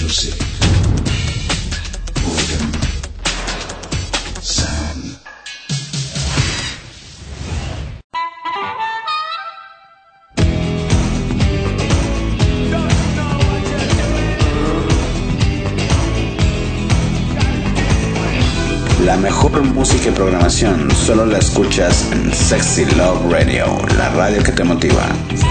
music. Boredom. Sound. La mejor música y programación solo la escuchas en Sexy Love Radio, la radio que te motiva.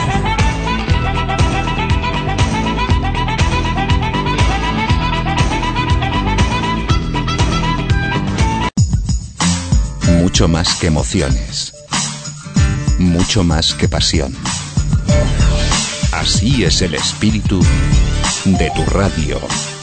Mucho más que emociones, mucho más que pasión. Así es el espíritu de tu radio.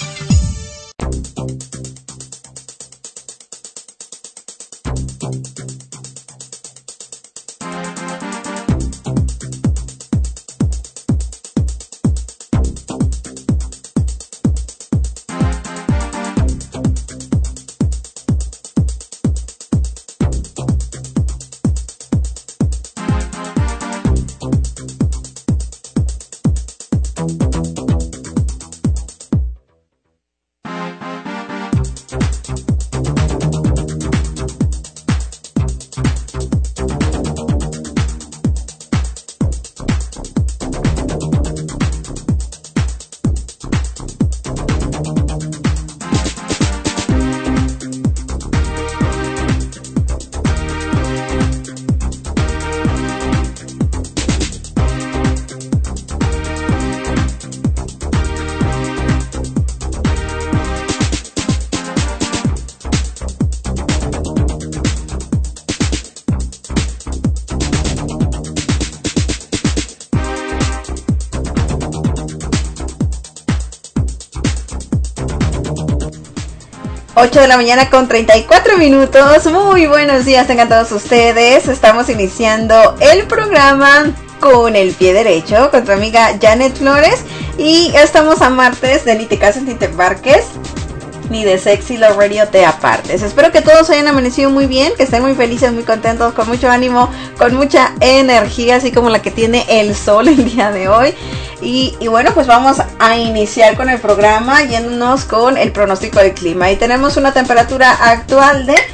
De la mañana con 34 minutos. Muy buenos días tengan todos ustedes. Estamos iniciando el programa con el pie derecho con tu amiga Janet Flores. Y estamos a martes de Ni te cases ni te embarques, ni de Sexy Love Radio te apartes. Espero que todos hayan amanecido muy bien, que estén muy felices, muy contentos, con mucho ánimo, con mucha energía, así como la que tiene el sol el día de hoy. Y bueno, pues vamos a iniciar con el programa yéndonos con el pronóstico del clima. Y tenemos una temperatura actual de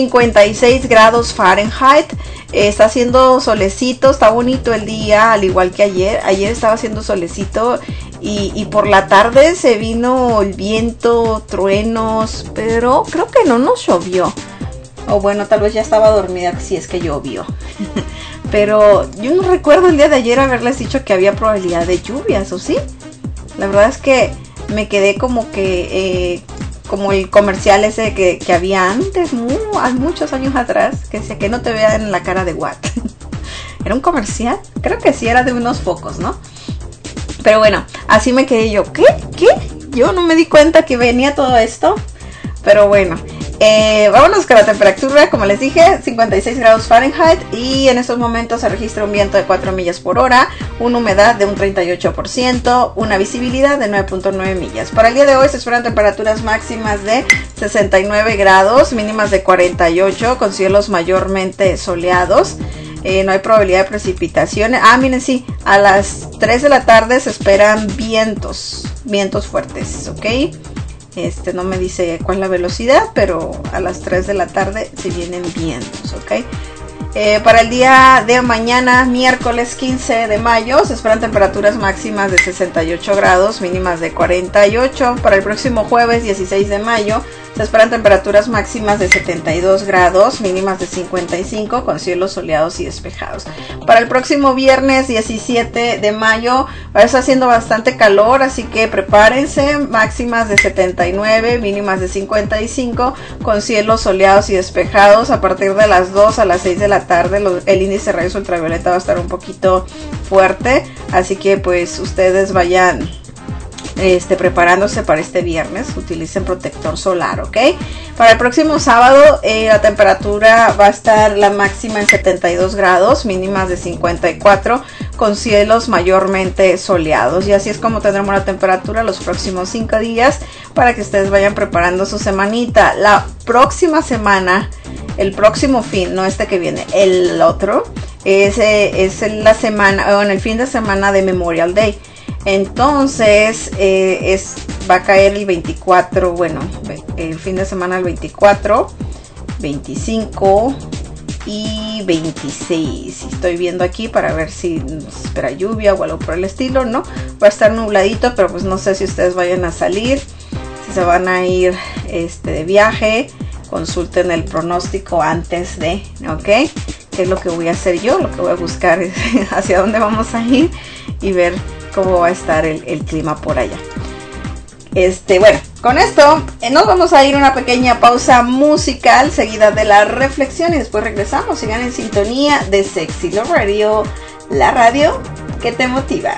56 grados Fahrenheit. Está haciendo solecito, está bonito el día, al igual que ayer. Ayer estaba haciendo solecito y por la tarde se vino el viento, truenos, pero creo que no nos llovió. O bueno, tal vez ya estaba dormida si es que llovió. Pero yo no recuerdo el día de ayer haberles dicho que había probabilidad de lluvias, ¿o sí? La verdad es que me quedé como que como el comercial ese que había antes, muchos años atrás, que decía que no te vean la cara de Watt. ¿Era un comercial? Creo que sí, era de unos focos, ¿no? Pero bueno, así me quedé yo. ¿Qué? Yo no me di cuenta que venía todo esto. Pero bueno, vámonos con la temperatura, como les dije, 56 grados Fahrenheit. Y en estos momentos se registra un viento de 4 millas por hora, una humedad de un 38%, una visibilidad de 9.9 millas. Para el día de hoy se esperan temperaturas máximas de 69 grados, mínimas de 48, con cielos mayormente soleados. No hay probabilidad de precipitaciones. Miren, sí, a las 3 de la tarde se esperan vientos fuertes, ¿ok? No me dice cuál es la velocidad, pero a las 3 de la tarde se vienen vientos, ¿ok? Para el día de mañana, miércoles 15 de mayo, se esperan temperaturas máximas de 68 grados, mínimas de 48. Para el próximo jueves 16 de mayo, se esperan temperaturas máximas de 72 grados, mínimas de 55, con cielos soleados y despejados. Para el próximo viernes 17 de mayo, va a estar haciendo bastante calor, así que prepárense, máximas de 79, mínimas de 55, con cielos soleados y despejados. A partir de las 2 a las 6 de la tarde, el índice de rayos ultravioleta va a estar un poquito fuerte, así que pues ustedes vayan preparándose para este viernes, utilicen protector solar, ¿ok? Para el próximo sábado la temperatura va a estar la máxima en 72 grados, mínimas de 54, con cielos mayormente soleados. Y así es como tendremos la temperatura los próximos 5 días para que ustedes vayan preparando su semanita. La próxima semana, el próximo fin, no este que viene, el otro, es la semana, o en el fin de semana de Memorial Day. Entonces va a caer el 24, bueno, el fin de semana el 24, 25 y 26. Estoy viendo aquí para ver si nos espera lluvia o algo por el estilo, ¿no? Va a estar nubladito, pero pues no sé si ustedes vayan a salir, si se van a ir de viaje. Consulten el pronóstico antes de, ¿ok? ¿Qué es lo que voy a hacer yo? Lo que voy a buscar es hacia dónde vamos a ir y ver cómo va a estar el clima por allá. Bueno, con esto nos vamos a ir a una pequeña pausa musical seguida de la reflexión y después regresamos. Sigan en sintonía de Sexy Love Radio, la radio que te motiva.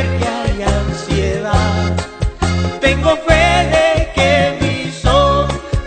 Tengo fe de que mi sol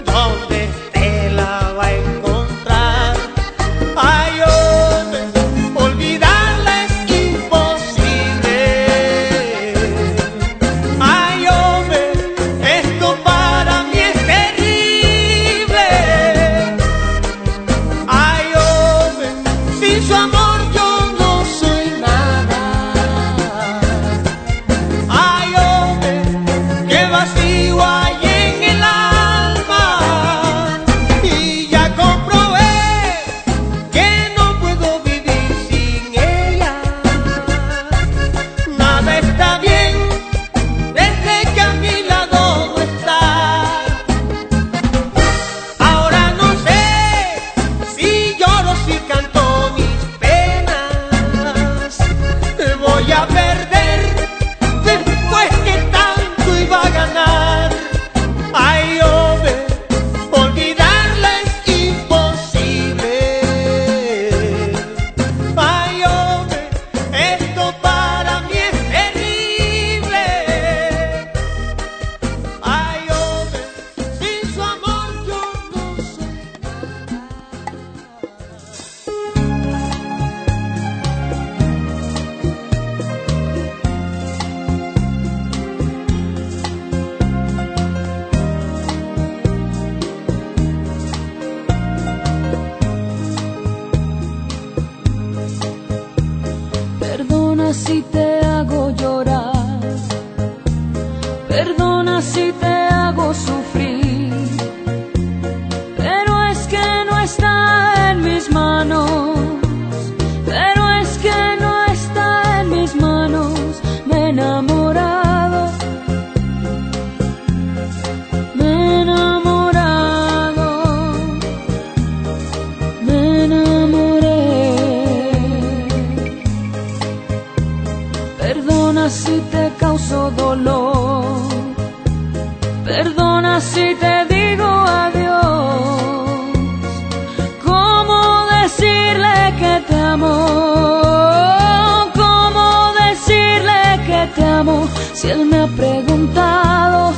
él me ha preguntado,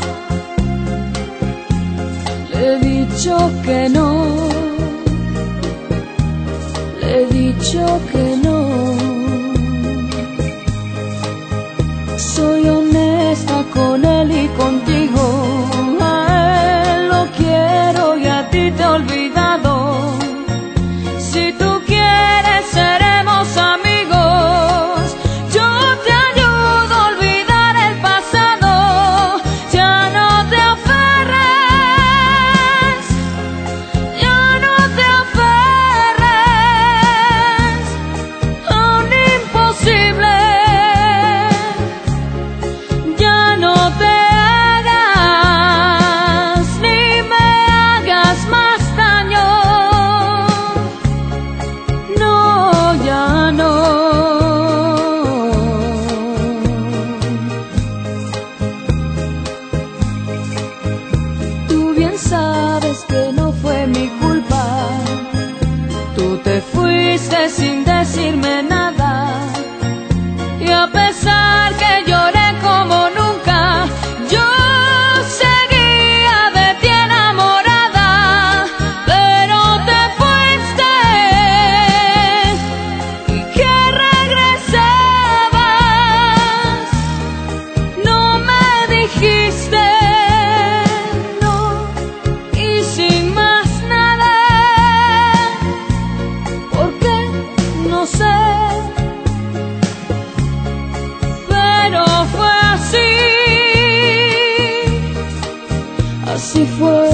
le he dicho que no, le he dicho que no. Soy honesta con él y contigo, a él lo quiero y a ti te he olvidado. Si tú quieres seremos amigos, yo te ayudo a olvidar el pasado. Ya no te aferres, ya no te aferres a un imposible. Ya no te hagas ni me hagas más daño. No, ya no. Tú bien sabes que no fue mi culpa. Tú te fuiste sin decirme nada. Y a pesar que lloré como nunca, yo seguía de ti enamorada. Pero te fuiste y que regresabas. No me dijiste no y sin más nada. ¿Por qué? No sé. Pero fue así, así fue.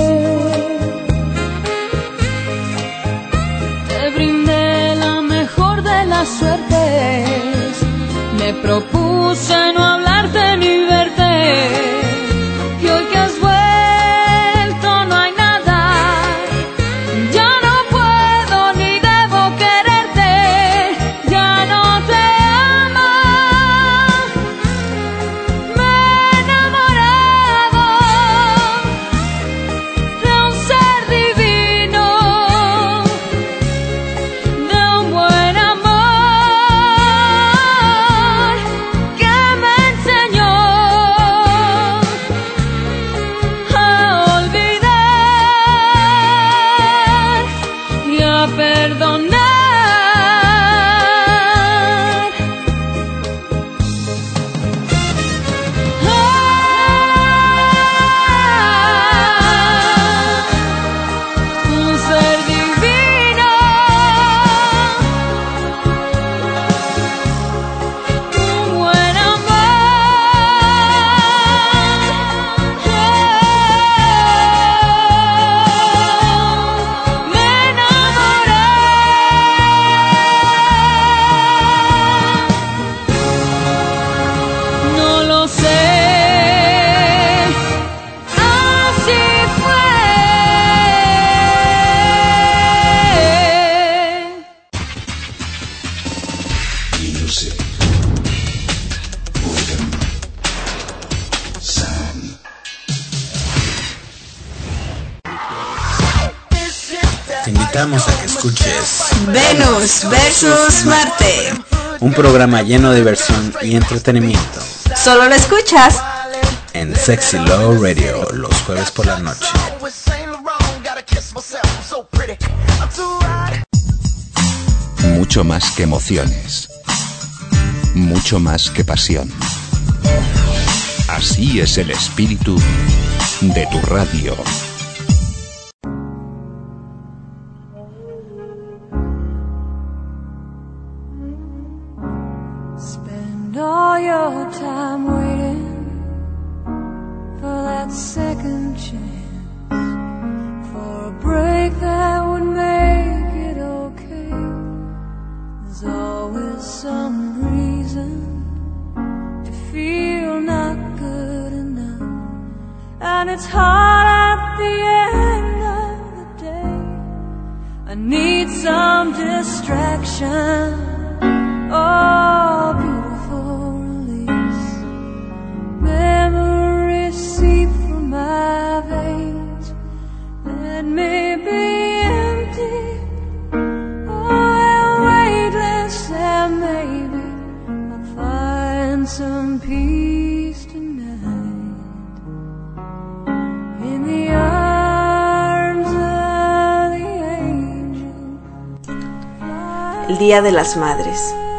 Te brindé la mejor de las suertes, me propuse no hablarte ni verte. Y hoy que has vuelto no hay nada, ya no puedo ni debo quererte. Ya no te amo, me he enamorado de un ser divino, de un buen amor que me enseñó a olvidar y a perdonar. Un ser divino, un buen amor. Me enamoré. No lo sé, así fue. Music. Rhythm. Sound. Te invitamos a que escuches Venus versus Marte. un programa lleno de diversión y entretenimiento Solo lo escuchas en Sexy Love Radio los jueves por la noche. Mucho más que emociones. Mucho más que pasión. Así es el espíritu de tu radio. Spend all your time waiting for that second chance, for a break that would make it okay. There's always some reason to feel not good enough, and it's hard at the end of the day. I need some distraction. Oh, beautiful release. Memories seep from my veins. Let me be empty. Oh, and weightless, and maybe I'll find some peace tonight. el Día de las Madres.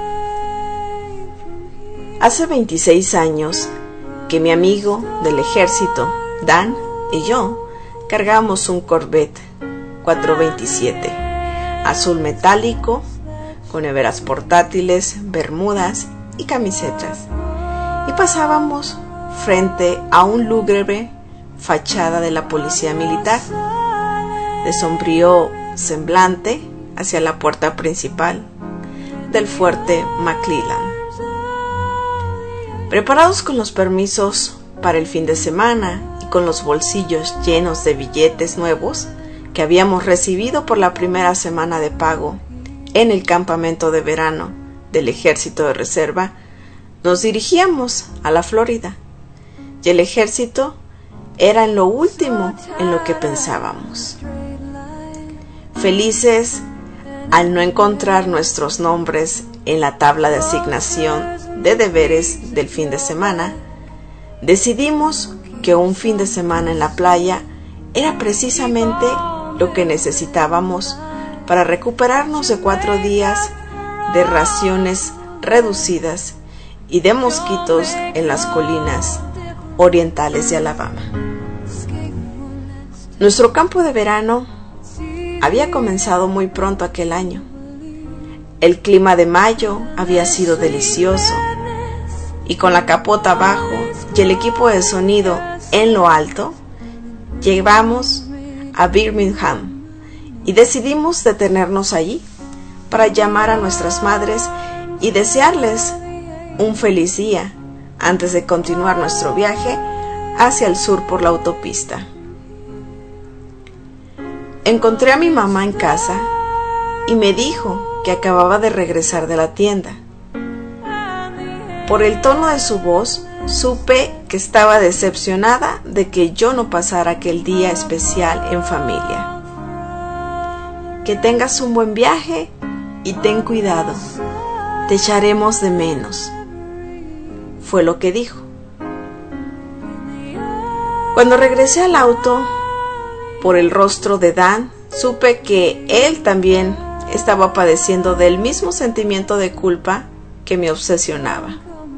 Hace 26 años que mi amigo del ejército, Dan, y yo cargamos un Corvette 427 azul metálico con neveras portátiles, bermudas y camisetas, y pasábamos frente a un lúgubre fachada de la policía militar, de sombrío semblante hacia la puerta principal del fuerte McClellan. Preparados con los permisos para el fin de semana y con los bolsillos llenos de billetes nuevos que habíamos recibido por la primera semana de pago en el campamento de verano del Ejército de Reserva, nos dirigíamos a la Florida, y el ejército era en lo último en lo que pensábamos. Felices al no encontrar nuestros nombres en la tabla de asignación de deberes del fin de semana, decidimos que un fin de semana en la playa era precisamente lo que necesitábamos para recuperarnos de 4 días de raciones reducidas y de mosquitos en las colinas orientales de Alabama. Nuestro campo de verano había comenzado muy pronto aquel año. El clima de mayo había sido delicioso, y con la capota abajo y el equipo de sonido en lo alto, llegamos a Birmingham y decidimos detenernos allí para llamar a nuestras madres y desearles un feliz día antes de continuar nuestro viaje hacia el sur por la autopista. Encontré a mi mamá en casa y me dijo que acababa de regresar de la tienda. Por el tono de su voz, supe que estaba decepcionada de que yo no pasara aquel día especial en familia. Que tengas un buen viaje y ten cuidado, te echaremos de menos, fue lo que dijo. Cuando regresé al auto, por el rostro de Dan, supe que él también estaba padeciendo del mismo sentimiento de culpa que me obsesionaba.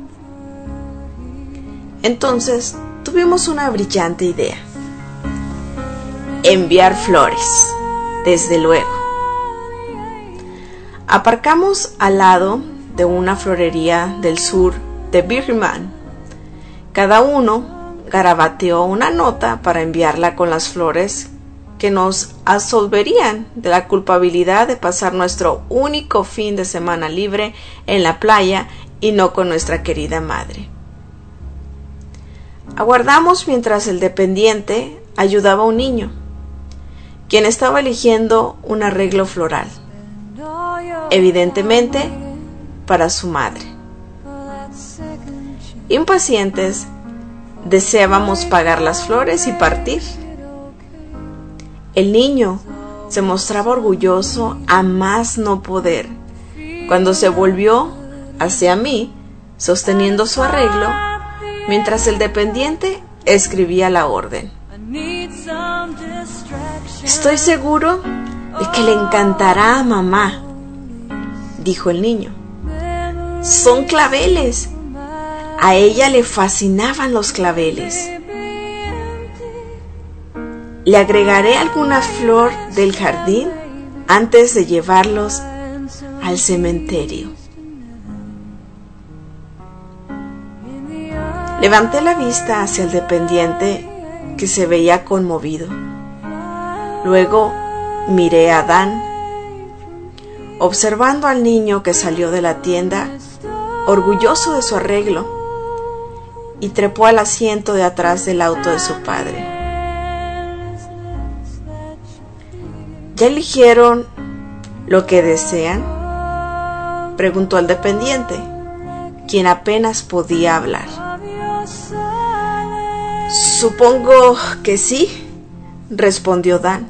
Entonces tuvimos una brillante idea: enviar flores, desde luego. Aparcamos al lado de una florería del sur de Birmingham. Cada uno garabateó una nota para enviarla con las flores que nos absolverían de la culpabilidad de pasar nuestro único fin de semana libre en la playa y no con nuestra querida madre. Aguardamos mientras el dependiente ayudaba a un niño, quien estaba eligiendo un arreglo floral, evidentemente para su madre. Impacientes, deseábamos pagar las flores y partir. El niño se mostraba orgulloso a más no poder cuando se volvió hacia mí, sosteniendo su arreglo, mientras el dependiente escribía la orden. Estoy seguro de que le encantará a mamá, dijo el niño. Son claveles. A ella le fascinaban los claveles. Le agregaré alguna flor del jardín antes de llevarlos al cementerio. Levanté la vista hacia el dependiente, que se veía conmovido. Luego miré a Dan, observando al niño que salió de la tienda, orgulloso de su arreglo, y trepó al asiento de atrás del auto de su padre. ¿Ya eligieron lo que desean?, preguntó el dependiente, quien apenas podía hablar. Supongo que sí, respondió Dan.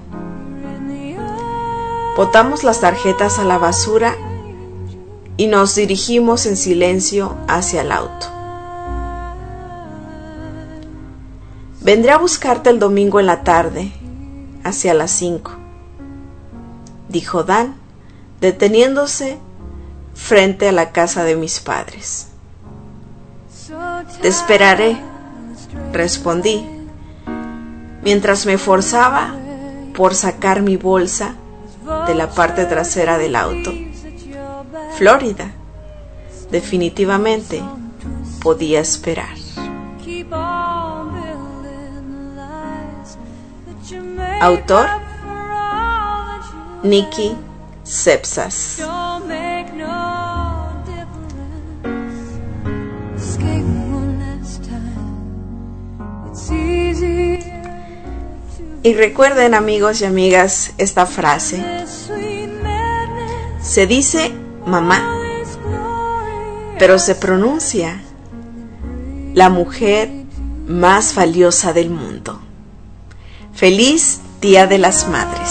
Botamos las tarjetas a la basura y nos dirigimos en silencio hacia el auto. Vendré a buscarte el domingo en la tarde, hacia las 5, dijo Dan, deteniéndose frente a la casa de mis padres. Te esperaré, respondí, mientras me forzaba por sacar mi bolsa de la parte trasera del auto. Florida, definitivamente, podía esperar. Autor: Nikki Sepsas. Y recuerden, amigos y amigas, esta frase. Se dice mamá, pero se pronuncia la mujer más valiosa del mundo. Feliz Día de las Madres.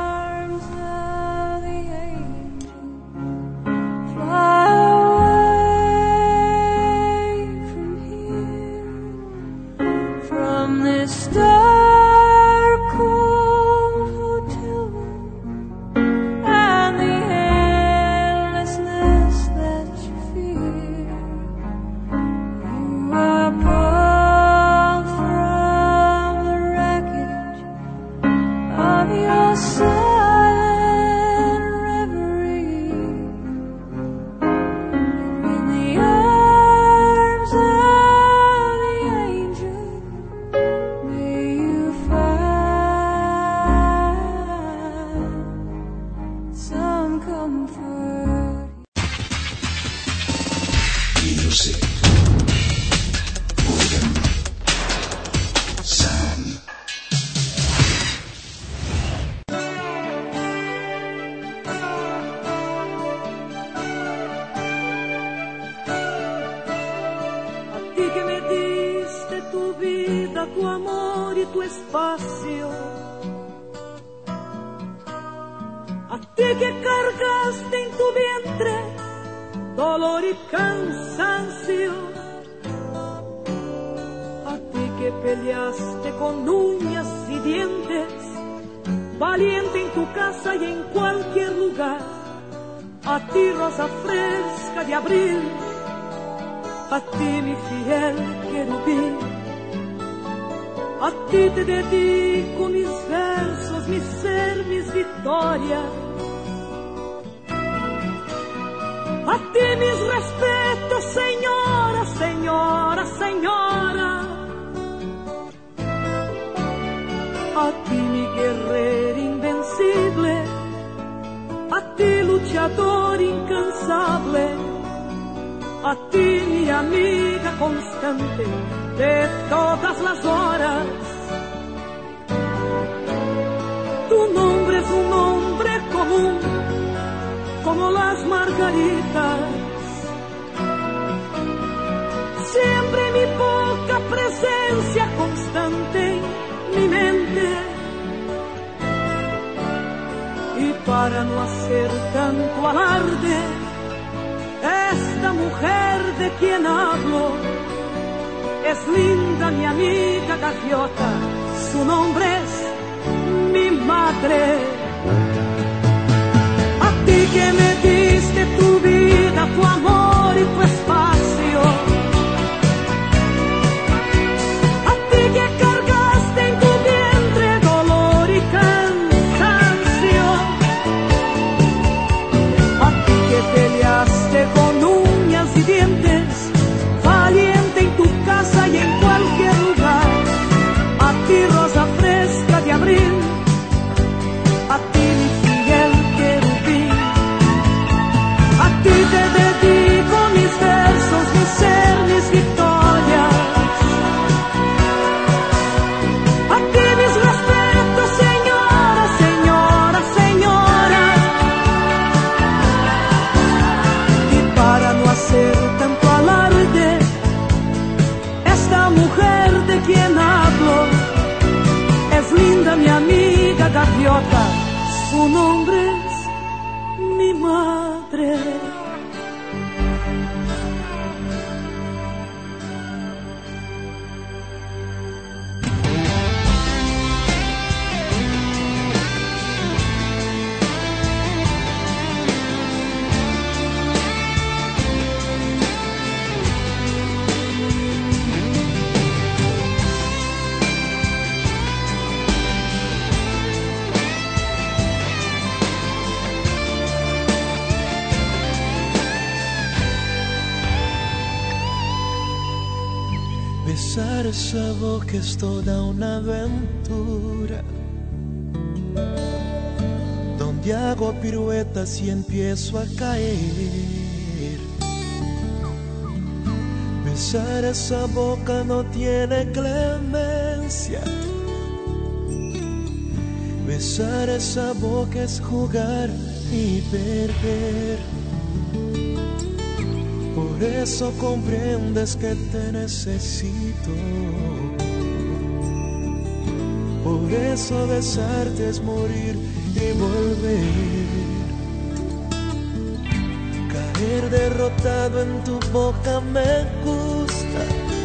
Su nombre es mi madre. Besar esa boca es toda una aventura, donde hago piruetas y empiezo a caer. Besar esa boca no tiene clemencia. Besar esa boca es jugar y perder. Por eso comprendes que te necesito. Por eso besarte es morir y volver. Caer derrotado en tu boca me gusta.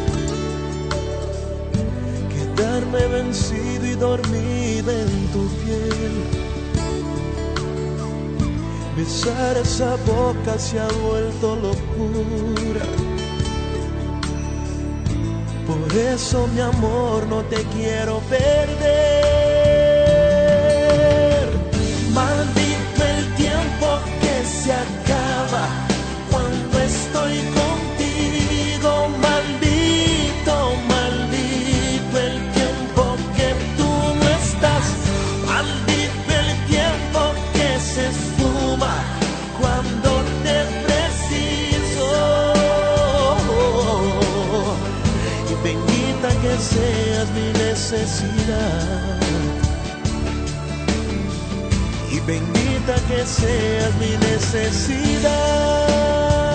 Quedarme vencido y dormido en tu piel. Besar esa boca se ha vuelto locura. Por eso, mi amor, no te quiero perder. Maldito el tiempo que se acaba cuando estoy contigo. Maldito, maldito el tiempo que tú no estás. Maldito el tiempo que se esfuma cuando te preciso. Y bendita que seas mi necesidad. Y bendita que seas mi necesidad.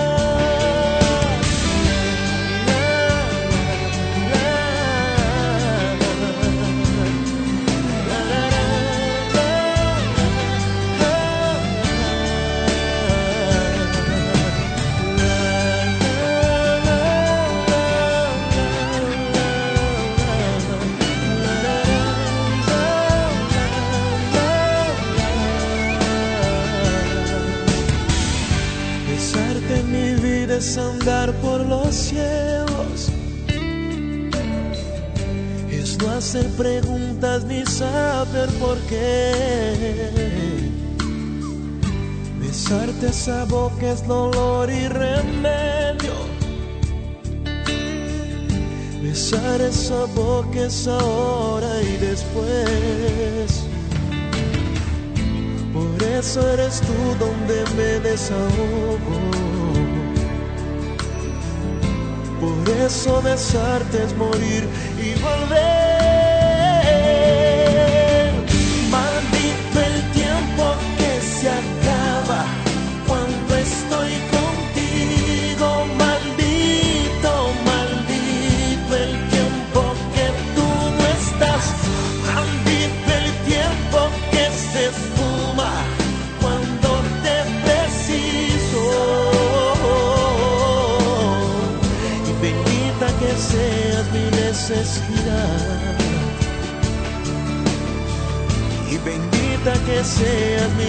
Es andar por los cielos, es no hacer preguntas ni saber por qué. Besarte esa boca es dolor y remedio. Besar esa boca es ahora y después. Por eso eres tú donde me desahogo. Por eso besarte es morir y volver. Maldito el tiempo que se acaba cuando estoy contigo. Maldito, maldito el tiempo que tú no estás. Maldito el tiempo que se esfuma cuando te preciso. Que seas mi necesidad. Y bendita que seas mi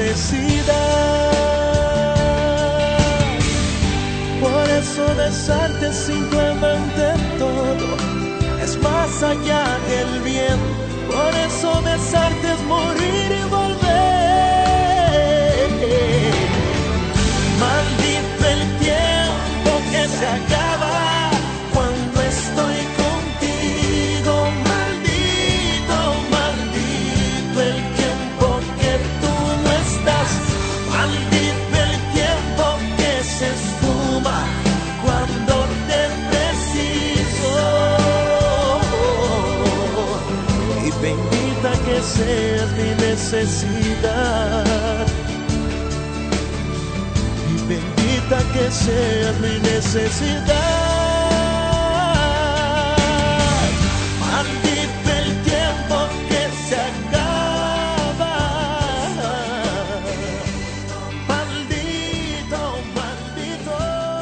necesidad. Por eso besarte es simplemente todo, es más allá del bien. Por eso besarte es morir y volver. Maldito el tiempo que se acaba cuando estoy contigo. Maldito, maldito el tiempo que tú no estás. Maldito el tiempo que se esfuma cuando te preciso. Y bendita que seas mi necesidad. Y bendita que seas mi necesidad. Maldito el tiempo que se acaba. Maldito, maldito.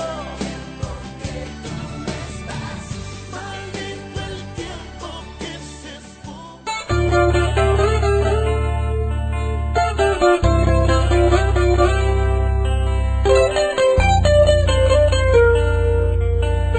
Maldito el tiempo que se esfuma.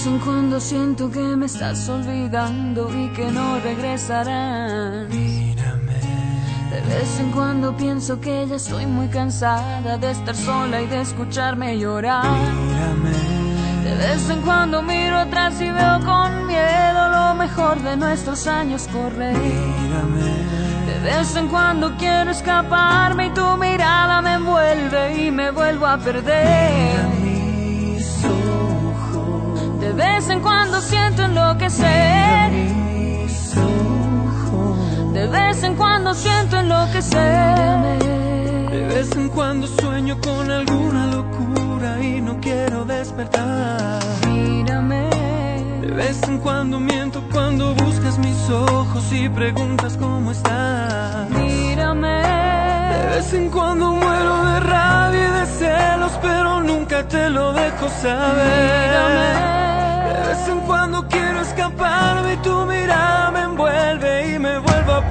vez en cuando siento que me estás olvidando y que no regresarás. Mírame. De vez en cuando pienso que ya estoy muy cansada de estar sola y de escucharme llorar. Mírame. De vez en cuando miro atrás y veo con miedo lo mejor de nuestros años correr. Mírame. De vez en cuando quiero escaparme y tu mirada me envuelve y me vuelvo a perder. Mis ojos. De vez en cuando siento enloquecer. Mis ojos. De vez en cuando siento enloquecer. De vez en cuando sueño con alguna locura y no quiero despertar. Mírame. De vez en cuando miento cuando buscas mis ojos y preguntas cómo estás. Mírame. De vez en cuando muero de rabia y de celos, pero nunca te lo dejo saber. Mírame. De vez en cuando quiero escaparme y tu mirada me envuelve y me vuelvo a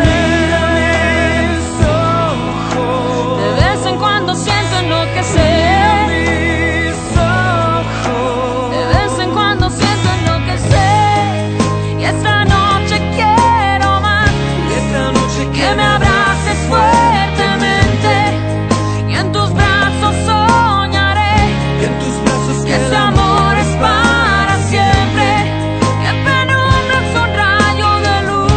perder. Mis ojos. De vez en cuando siento enloquecer. Mis ojos. De vez en cuando siento enloquecer. Y esta noche quiero más. Y esta noche Que me abraces fuertemente y en tus brazos soñaré. y en tus brazos Que este amor es para siempre. Que en penumbras un rayo de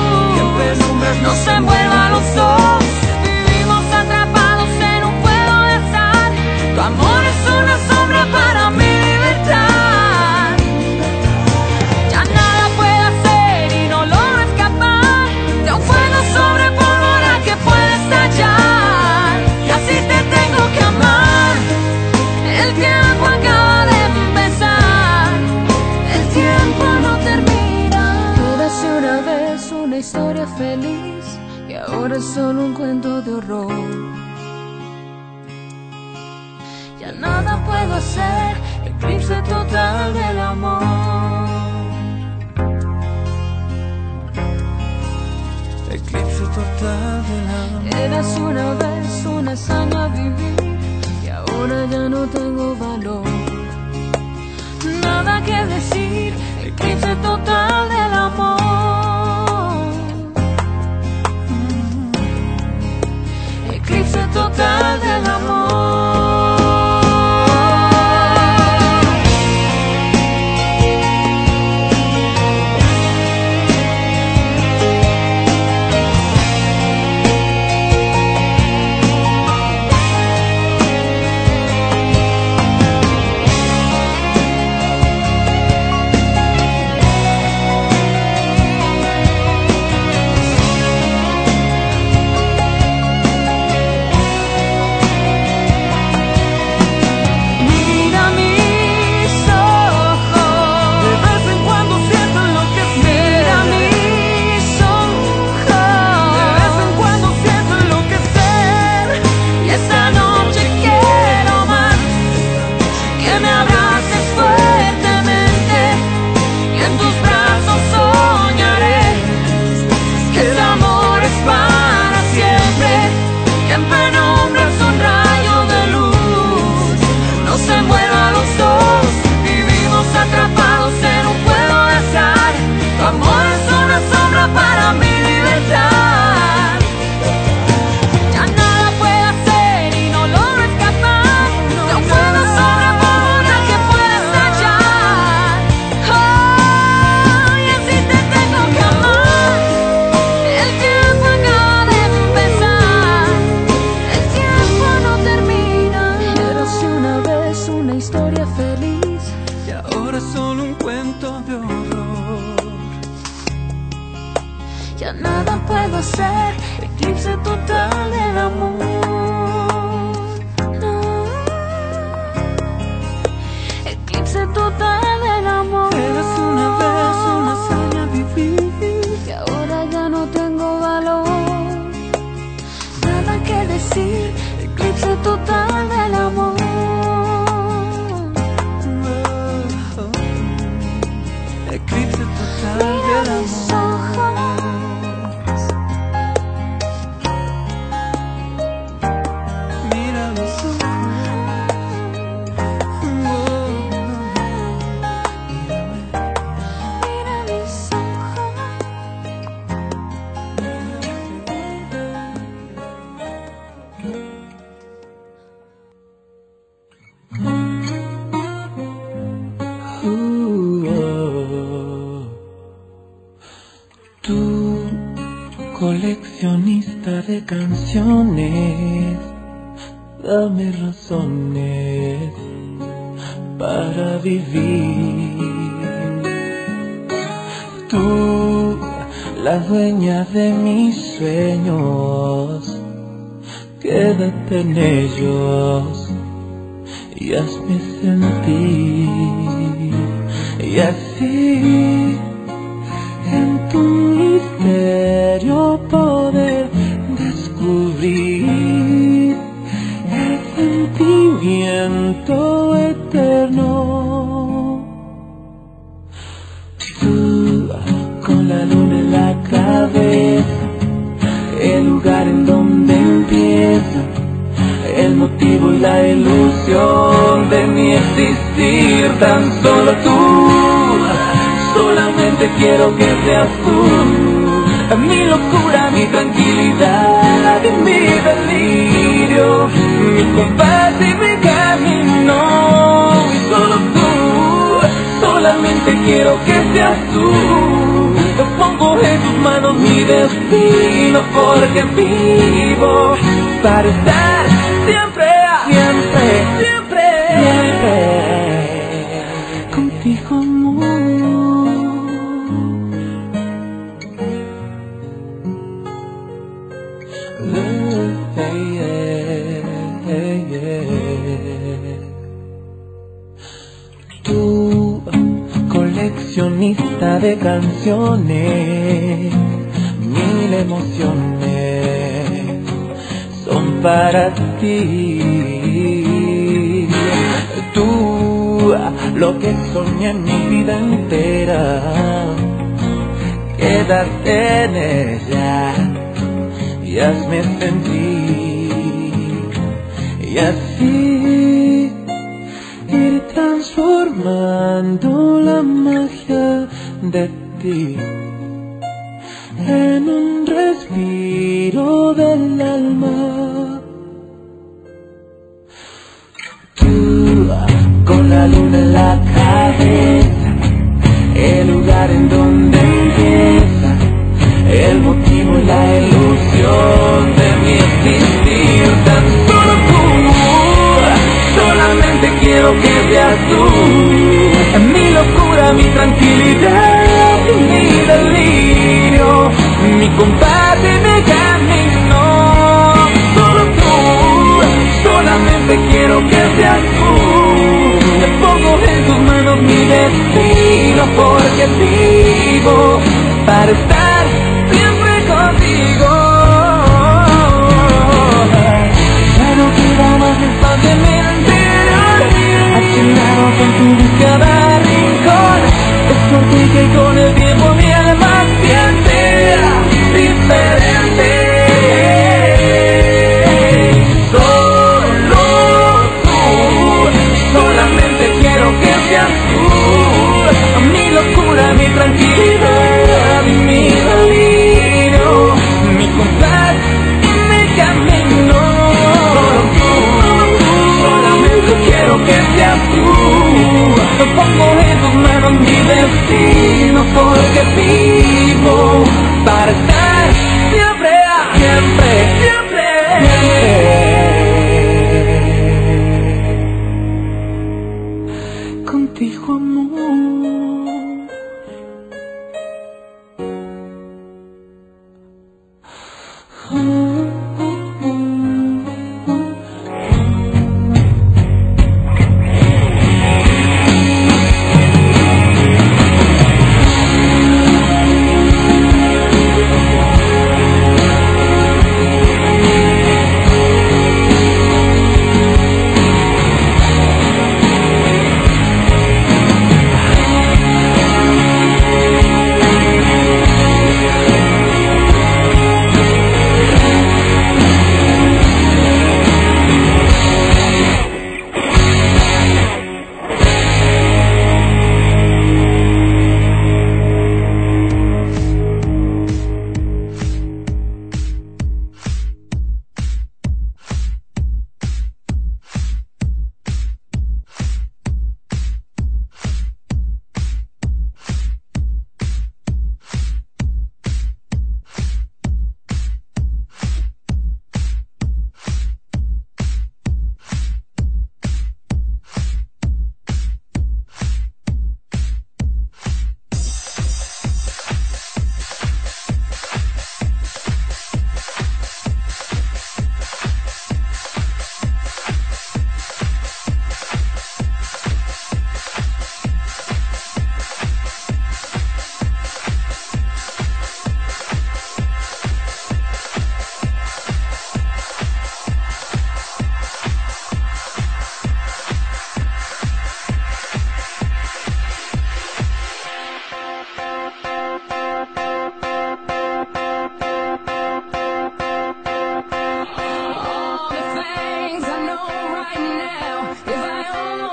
luz nos envuelva a los dos. Vivimos atrapados en un fuego de azar. Tu amor es una sombra para mi libertad. Ya nada puedo hacer y no logro escapar de un fuego sobre pólvora que puede estallar. Y así te tengo que amar. El tiempo acaba de empezar. El tiempo no termina. Érase una vez una historia feliz y ahora es solo un cuento de horror. Ya nada puedo hacer. Eclipse total del amor. Eclipse total del amor. Eras una vez una hazaña vivir y ahora ya no tengo valor. Nada que decir, eclipse total del amor. Eclipse total del amor. canciones, dame razones para vivir. Tú, la dueña de mis sueños, quédate en ellos y hazme sentir. Y así, en tu misterio poder descubrir el sentimiento eterno. Tú, con la luna en la cabeza, el lugar en donde empieza el motivo y la ilusión de mi existir. Tan solo tú, solamente quiero que seas tú, mi locura, mi tranquilidad y mi delirio, mi compás y mi camino. Y solo tú, solamente quiero que seas tú. Yo pongo en tus manos mi destino, porque vivo para estar siempre, siempre, siempre, siempre contigo, amor. Tú, coleccionista de canciones, mil emociones son para ti. Tú, lo que soñé en mi vida entera, quédate en ella y hazme sentir. Y así ir transformando la magia de ti en un respiro del alma. Tú, con la luna en la cabeza, el lugar en donde empieza el motivo y la ilusión de mi existir. Tan solo tú, solamente quiero que seas tú, mi locura, mi tranquilidad y mi delirio, mi compás y mi camino. Solo tú, solamente quiero que seas tú. Te pongo en tus manos mi destino, porque vivo para estar siempre contigo. Ya no queda más espacio en mi interior, accionado con tu cada rincón. Es por ti que con el tiempo mi alma siente diferente. Solo tú, solamente quiero que seas tú, mi locura, mi tranquilidad, mi delirio, mi compás y mi camino. Solo tú, solamente quiero que seas tú. Yo pongo en tus manos mi destino, porque vivo para estar siempre, siempre, siempre, siempre contigo, amor.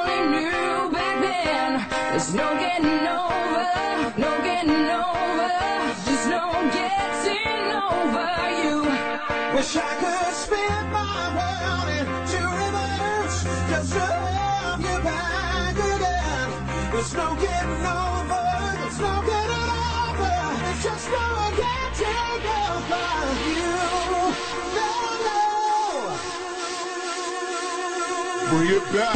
only knew back then, there's no getting over, no getting over, just no getting over you. Wish I could spin my world into reverse, just to have you back again. There's no getting over, there's no getting over, it's just no getting over you. No, no. Bring it back.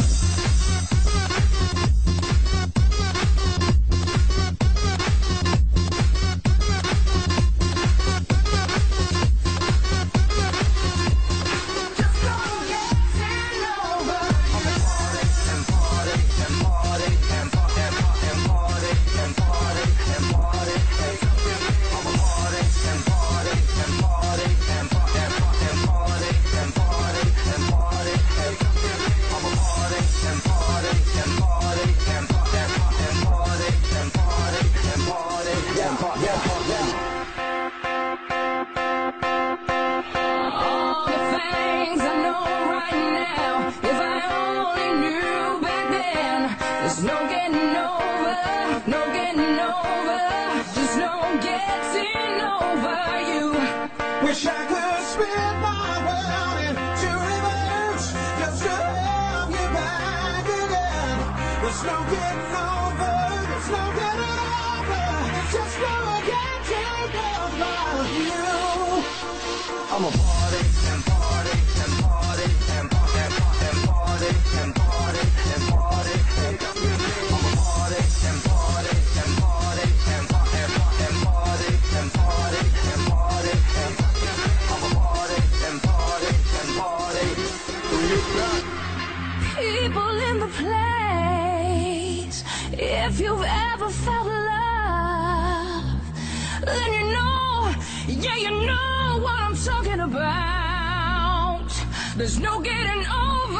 There's no getting over.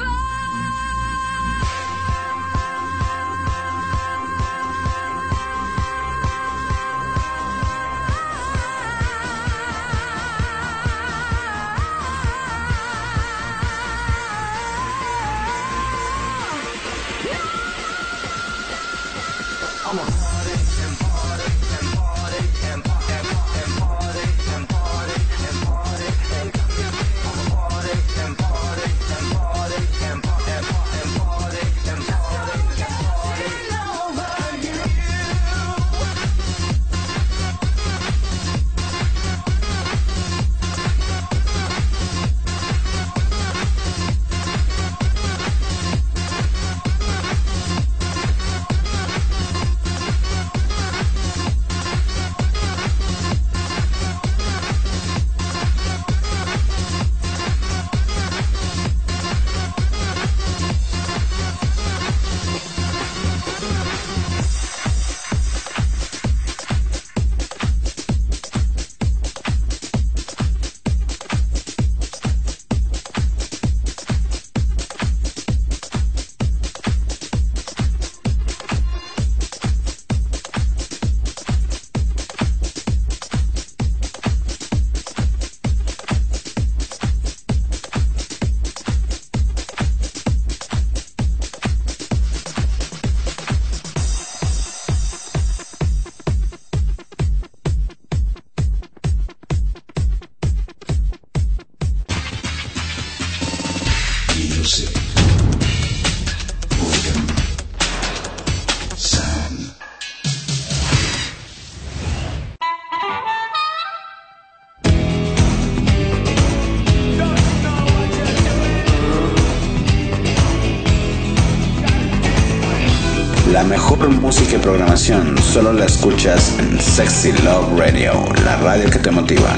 La mejor música y programación solo la escuchas en Sexy Love Radio, la radio que te motiva.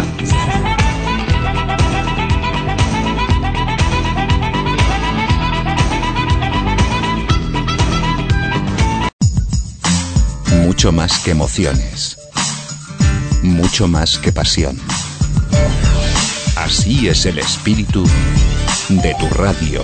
Mucho más que emociones, mucho más que pasión. Así es el espíritu de tu radio.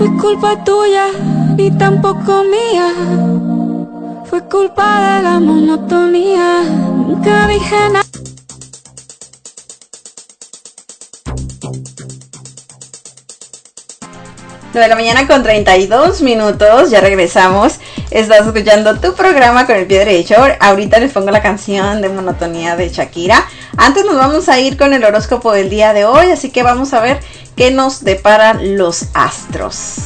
fue culpa tuya ni tampoco mía. Fue culpa de la monotonía. Nunca dije nada. 9 de la mañana con 32 minutos, ya regresamos. Estás escuchando tu programa con el pie derecho. Ahorita les pongo la canción de Monotonía de Shakira. Antes nos vamos a ir con el horóscopo del día de hoy, así que vamos a ver qué nos deparan los astros.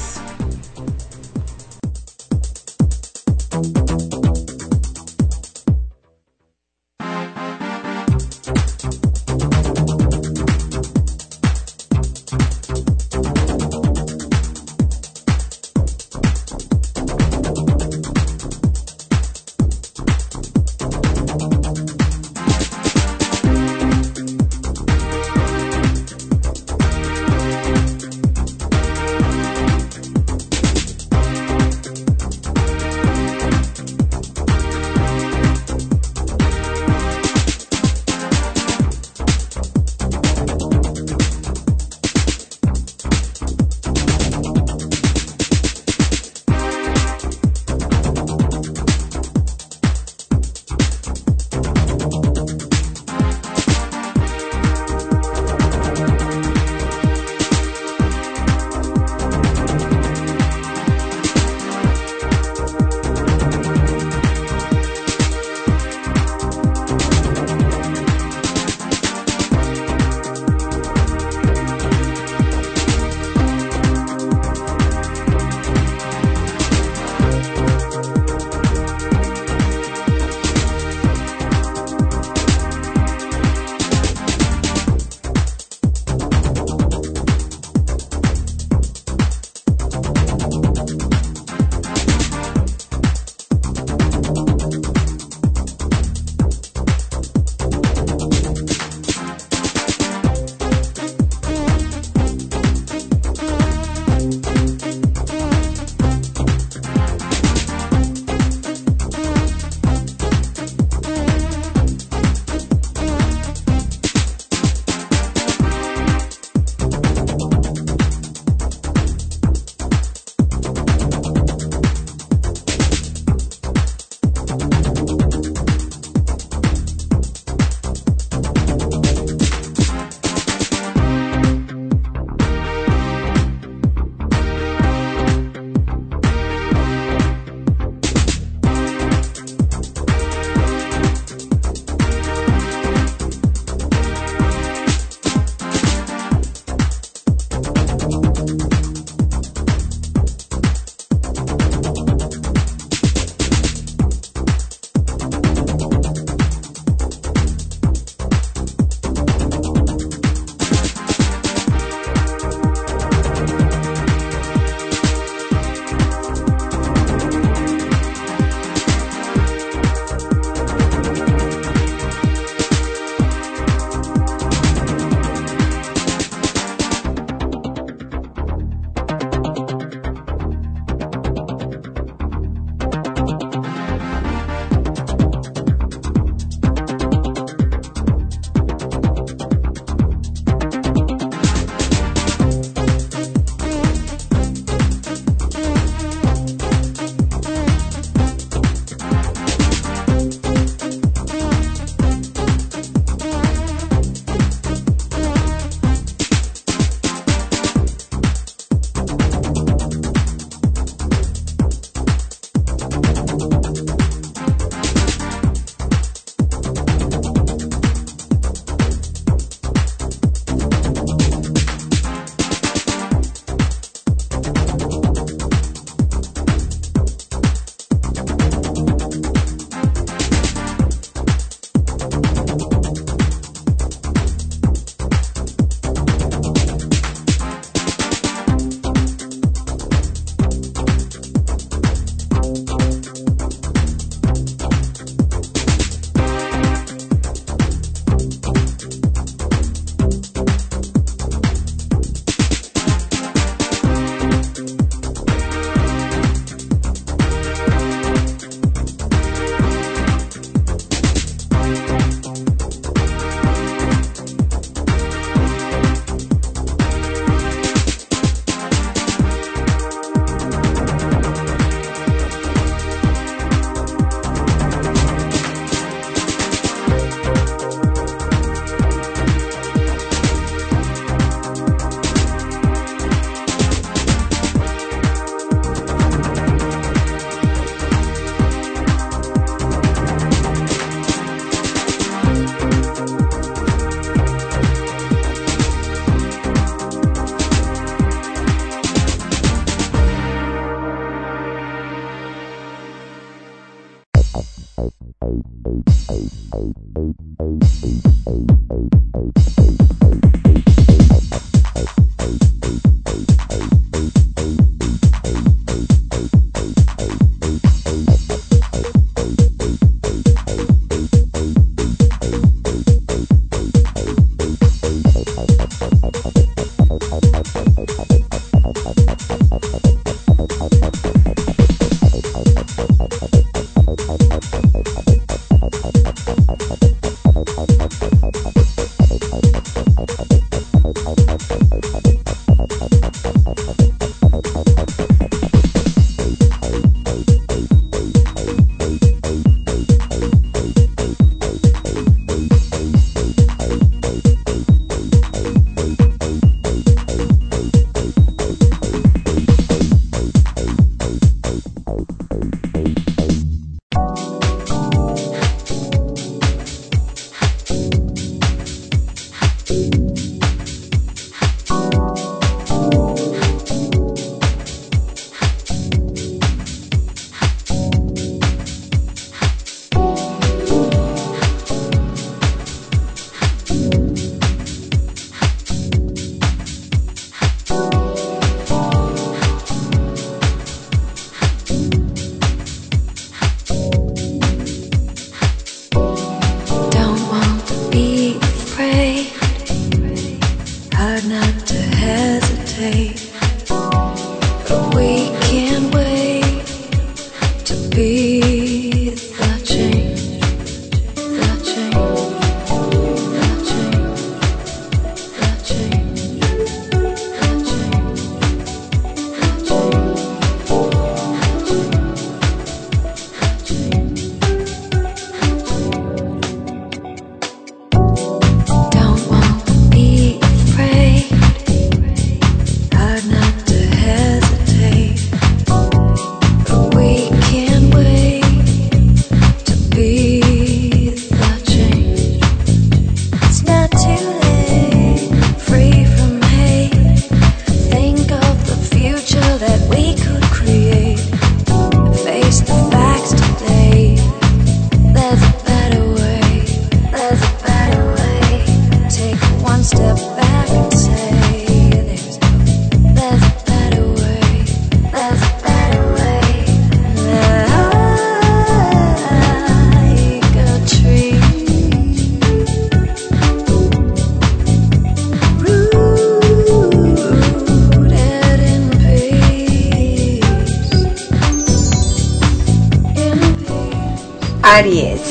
Aries.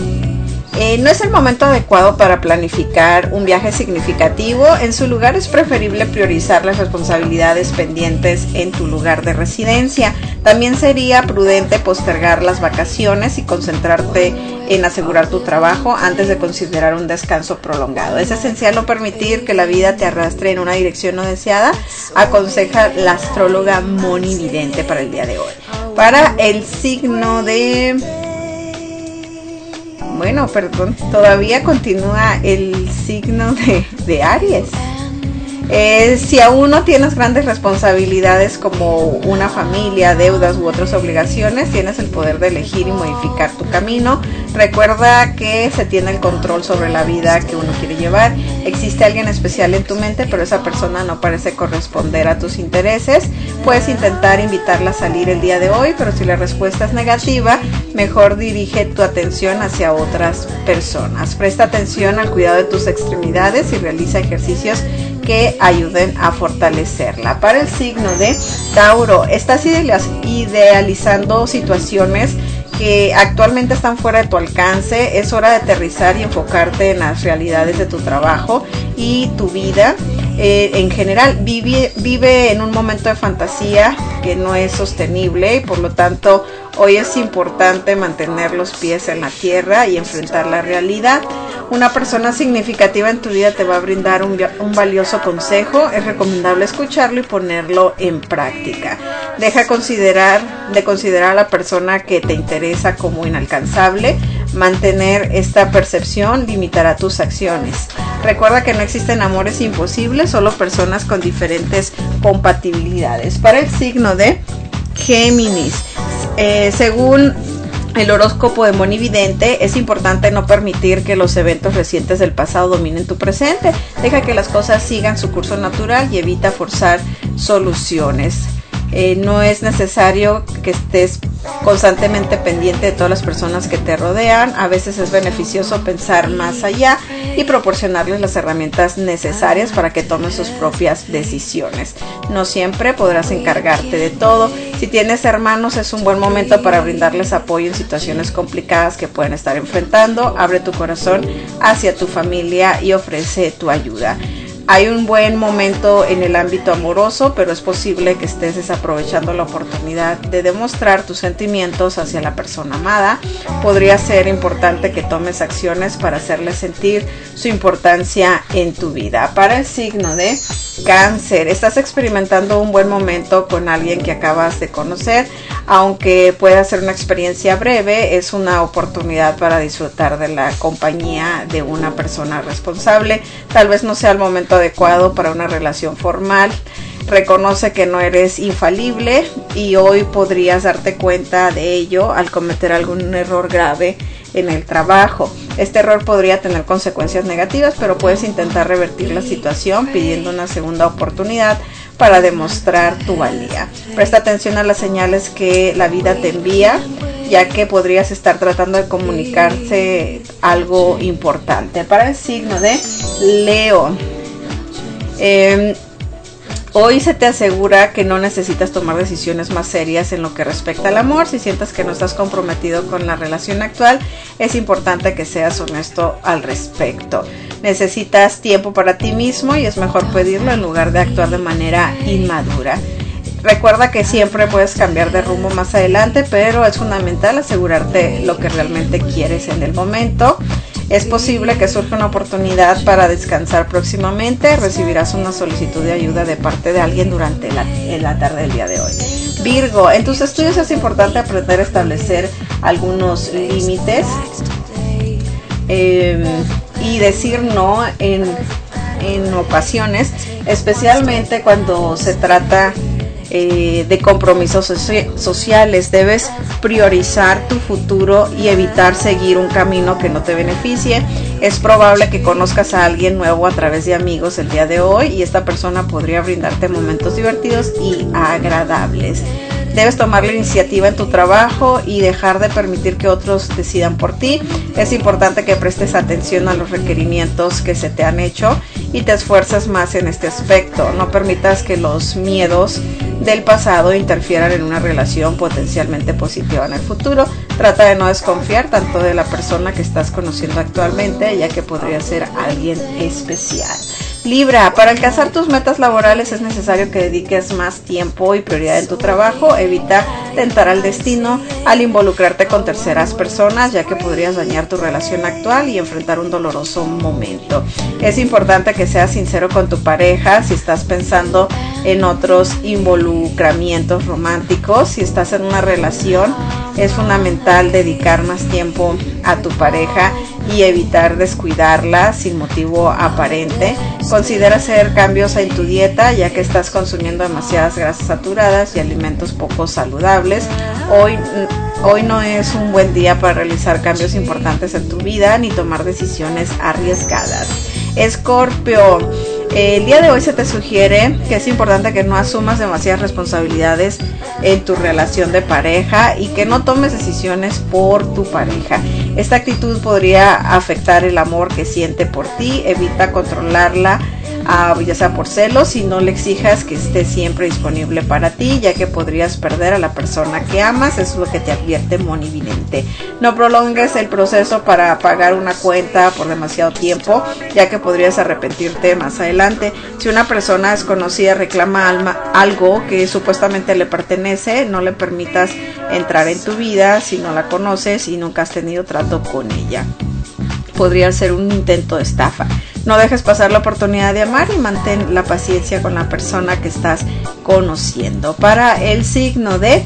No es el momento adecuado para planificar un viaje significativo. En su lugar es preferible priorizar las responsabilidades pendientes en tu lugar de residencia. También sería prudente postergar las vacaciones y concentrarte en asegurar tu trabajo antes de considerar un descanso prolongado. Es esencial no permitir que la vida te arrastre en una dirección no deseada, aconseja la astróloga Moni Vidente para el día de hoy. Para el signo de... todavía continúa el signo de Aries. Si aún no tienes grandes responsabilidades como una familia, deudas u otras obligaciones, tienes el poder de elegir y modificar tu camino. Recuerda que se tiene el control sobre la vida que uno quiere llevar. Existe alguien especial en tu mente, pero esa persona no parece corresponder a tus intereses. Puedes intentar invitarla a salir el día de hoy, pero si la respuesta es negativa, mejor dirige tu atención hacia otras personas. Presta atención al cuidado de tus extremidades y realiza ejercicios que ayuden a fortalecerla. Para el signo de Tauro, estás idealizando situaciones que actualmente están fuera de tu alcance. Es hora de aterrizar y enfocarte en las realidades de tu trabajo y tu vida. En general, vive en un momento de fantasía que no es sostenible y por lo tanto hoy es importante mantener los pies en la tierra y enfrentar la realidad. Una persona significativa en tu vida te va a brindar un valioso consejo. Es recomendable escucharlo y ponerlo en práctica. Deja de considerar a la persona que te interesa como inalcanzable. Mantener esta percepción limitará tus acciones. Recuerda que no existen amores imposibles, solo personas con diferentes compatibilidades. Para el signo de Géminis, según el horóscopo de monividente, es importante no permitir que los eventos recientes del pasado dominen tu presente. Deja que las cosas sigan su curso natural y evita forzar soluciones. No es necesario que estés constantemente pendiente de todas las personas que te rodean. A veces es beneficioso pensar más allá y proporcionarles las herramientas necesarias para que tomen sus propias decisiones. No siempre podrás encargarte de todo. Si tienes hermanos, es un buen momento para brindarles apoyo en situaciones complicadas que pueden estar enfrentando. Abre tu corazón hacia tu familia y ofrece tu ayuda. Hay un buen momento en el ámbito amoroso, pero es posible que estés desaprovechando la oportunidad de demostrar tus sentimientos hacia la persona amada. Podría ser importante que tomes acciones para hacerle sentir su importancia en tu vida. Para el signo de Cáncer, estás experimentando un buen momento con alguien que acabas de conocer. Aunque pueda ser una experiencia breve, es una oportunidad para disfrutar de la compañía de una persona responsable. Tal vez no sea el momento adecuado para una relación formal. Reconoce que no eres infalible y hoy podrías darte cuenta de ello al cometer algún error grave en el trabajo. Este error podría tener consecuencias negativas, pero puedes intentar revertir la situación pidiendo una segunda oportunidad para demostrar tu valía. Presta atención a las señales que la vida te envía, ya que podrías estar tratando de comunicarse algo importante. Para el signo de Leo, hoy se te asegura que no necesitas tomar decisiones más serias en lo que respecta al amor. Si sientes que no estás comprometido con la relación actual, es importante que seas honesto al respecto. Necesitas tiempo para ti mismo y es mejor pedirlo en lugar de actuar de manera inmadura. Recuerda que siempre puedes cambiar de rumbo más adelante, pero es fundamental asegurarte lo que realmente quieres en el momento. Es posible que surja una oportunidad para descansar próximamente. Recibirás una solicitud de ayuda de parte de alguien durante la tarde del día de hoy. Virgo, en tus estudios es importante aprender a establecer algunos límites y decir no en ocasiones, especialmente cuando se trata de compromisos sociales. Debes priorizar tu futuro y evitar seguir un camino que no te beneficie. Es probable que conozcas a alguien nuevo a través de amigos el día de hoy y esta persona podría brindarte momentos divertidos y agradables. Debes tomar la iniciativa en tu trabajo y dejar de permitir que otros decidan por ti. Es importante que prestes atención a los requerimientos que se te han hecho y te esfuerces más en este aspecto. No permitas que los miedos del pasado interfieran en una relación potencialmente positiva en el futuro. Trata de no desconfiar tanto de la persona que estás conociendo actualmente, ya que podría ser alguien especial. Libra, para alcanzar tus metas laborales es necesario que dediques más tiempo y prioridad en tu trabajo. Evita tentar al destino al involucrarte con terceras personas, ya que podrías dañar tu relación actual y enfrentar un doloroso momento. Es importante que seas sincero con tu pareja si estás pensando en otros involucramientos románticos. Si estás en una relación, es fundamental dedicar más tiempo a tu pareja y evitar descuidarla sin motivo aparente. Considera hacer cambios en tu dieta, ya que estás consumiendo demasiadas grasas saturadas y alimentos poco saludables. Hoy no es un buen día para realizar cambios importantes en tu vida ni tomar decisiones arriesgadas. Escorpio, el día de hoy se te sugiere que es importante que no asumas demasiadas responsabilidades en tu relación de pareja y que no tomes decisiones por tu pareja. Esta actitud podría afectar el amor que siente por ti. Evita controlarla, ya sea por celos, y no le exijas que esté siempre disponible para ti, ya que podrías perder a la persona que amas. Eso es lo que te advierte Monividente. No prolongues el proceso para pagar una cuenta por demasiado tiempo, ya que podrías arrepentirte más adelante. Si una persona desconocida reclama algo que supuestamente le pertenece, no le permitas entrar en tu vida si no la conoces y nunca has tenido trato con ella. Podría ser un intento de estafa. No dejes pasar la oportunidad de amar y mantén la paciencia con la persona que estás conociendo. Para el signo de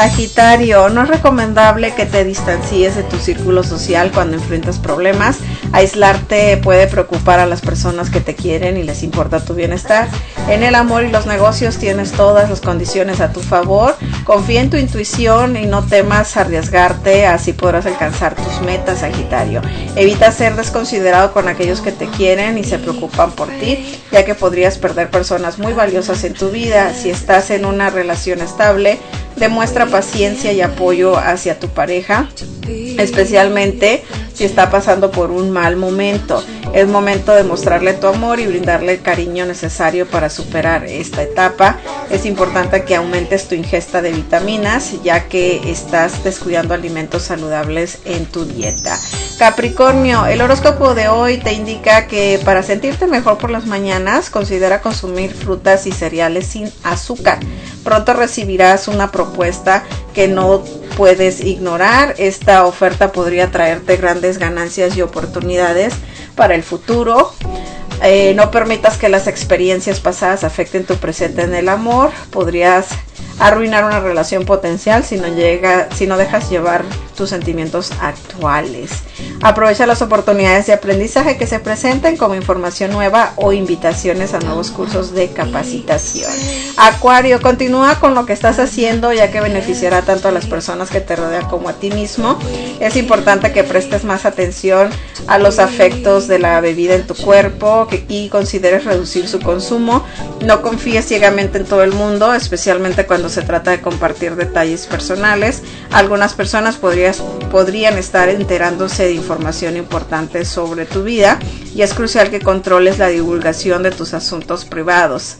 Sagitario, no es recomendable que te distancies de tu círculo social cuando enfrentas problemas. Aislarte puede preocupar a las personas que te quieren y les importa tu bienestar. En el amor y los negocios tienes todas las condiciones a tu favor. Confía en tu intuición y no temas arriesgarte, así podrás alcanzar tus metas, Sagitario. Evita ser desconsiderado con aquellos que te quieren y se preocupan por ti, ya que podrías perder personas muy valiosas en tu vida. Si estás en una relación estable, demuestra paciencia y apoyo hacia tu pareja, especialmente si está pasando por un mal momento. Es momento de mostrarle tu amor y brindarle el cariño necesario para superar esta etapa. Es importante que aumentes tu ingesta de vitaminas, ya que estás descuidando alimentos saludables en tu dieta. Capricornio, el horóscopo de hoy te indica que para sentirte mejor por las mañanas, considera consumir frutas y cereales sin azúcar. Pronto recibirás una propuesta que no puedes ignorar. Esta oferta podría traerte grandes ganancias y oportunidades para el futuro. No permitas que las experiencias pasadas afecten tu presente en el amor. Podrías arruinar una relación potencial si no dejas llevar tus sentimientos actuales. Aprovecha las oportunidades de aprendizaje que se presenten como información nueva o invitaciones a nuevos cursos de capacitación. Acuario, continúa con lo que estás haciendo, ya que beneficiará tanto a las personas que te rodean como a ti mismo. Es importante que prestes más atención a los efectos de la bebida en tu cuerpo y consideres reducir su consumo. No confíes ciegamente en todo el mundo, especialmente cuando se trata de compartir detalles personales. Algunas personas podrían estar enterándose de información importante sobre tu vida y es crucial que controles la divulgación de tus asuntos privados.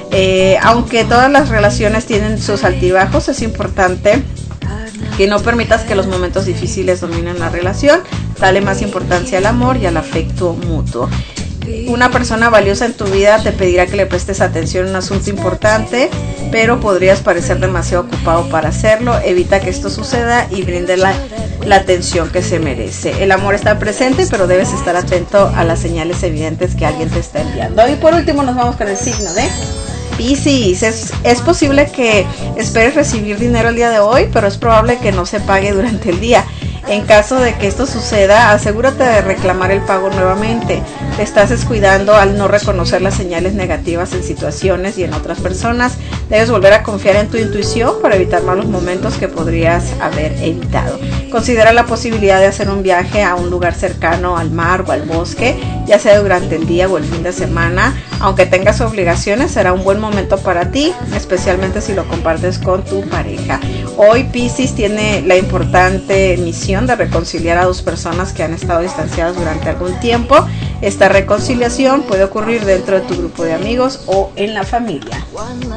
Aunque todas las relaciones tienen sus altibajos, es importante que no permitas que los momentos difíciles dominen la relación. Dale más importancia al amor y al afecto mutuo. Una persona valiosa en tu vida te pedirá que le prestes atención a un asunto importante, pero podrías parecer demasiado ocupado para hacerlo. Evita que esto suceda y brinde la atención que se merece. El amor está presente, pero debes estar atento a las señales evidentes que alguien te está enviando. Y por último nos vamos con el signo de Piscis. Es posible que esperes recibir dinero el día de hoy, pero es probable que no se pague durante el día. En caso de que esto suceda, asegúrate de reclamar el pago nuevamente. Te estás descuidando al no reconocer las señales negativas en situaciones y en otras personas. Debes volver a confiar en tu intuición para evitar malos momentos que podrías haber evitado. Considera la posibilidad de hacer un viaje a un lugar cercano al mar o al bosque, ya sea durante el día o el fin de semana. Aunque tengas obligaciones, será un buen momento para ti, especialmente si lo compartes con tu pareja. Hoy Piscis tiene la importante misión de reconciliar a dos personas que han estado distanciadas durante algún tiempo. Esta reconciliación puede ocurrir dentro de tu grupo de amigos o en la familia.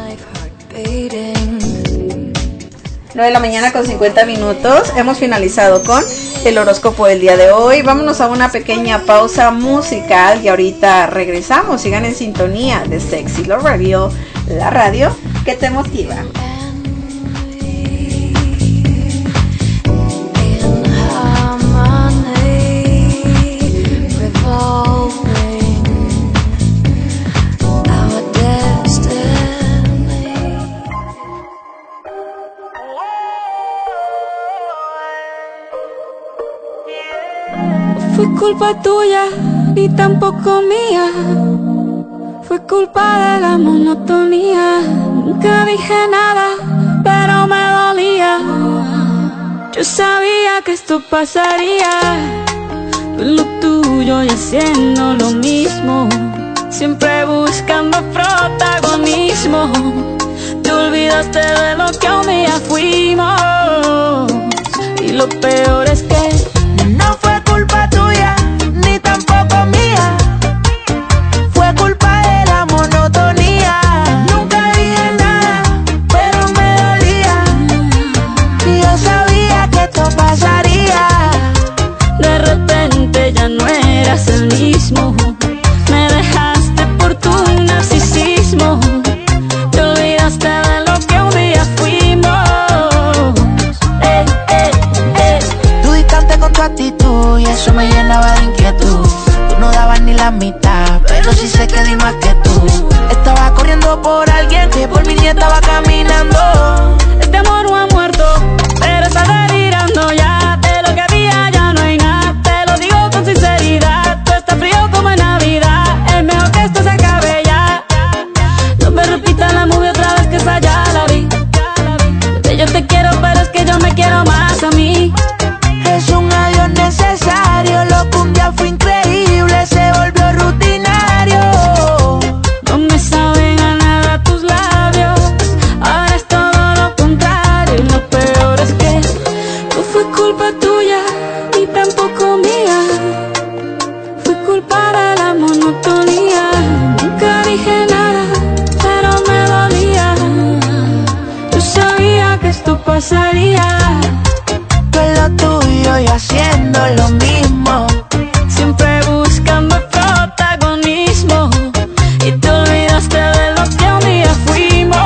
9 de la mañana con 50 minutos. Hemos finalizado con el horóscopo del día de hoy. Vámonos a una pequeña pausa musical y ahorita regresamos. Sigan en sintonía de Sexy Love Radio, la radio que te motiva. Fue culpa tuya, ni tampoco mía. Fue culpa de la monotonía. Nunca dije nada, pero me dolía. Yo sabía que esto pasaría. Tú en lo tuyo y haciendo lo mismo. Siempre buscando protagonismo. Te olvidaste de lo que un día fuimos. Y lo peor es que no fue culpa tuya, ni tampoco mía. Fue culpa de la monotonía. Nunca dije nada, pero me dolía. Y yo sabía que esto pasaría. De repente ya no eras el mismo. Me dejaste por tu narcisismo. Te olvidaste de lo que un día fuimos. Tú distante con tu actitud y eso me llenaba de inquietud. Tú no dabas ni la mitad, pero sí sé que di más que tú. Estaba corriendo por alguien que por mí ni estaba caminando. Este amor no ha muerto, pero está delirando ya. De lo que había ya no hay nada, te lo digo con sinceridad. pasaría. Tú en lo tuyo y haciendo lo mismo, Siempre buscando protagonismo. Y te olvidaste de lo que un día fuimos.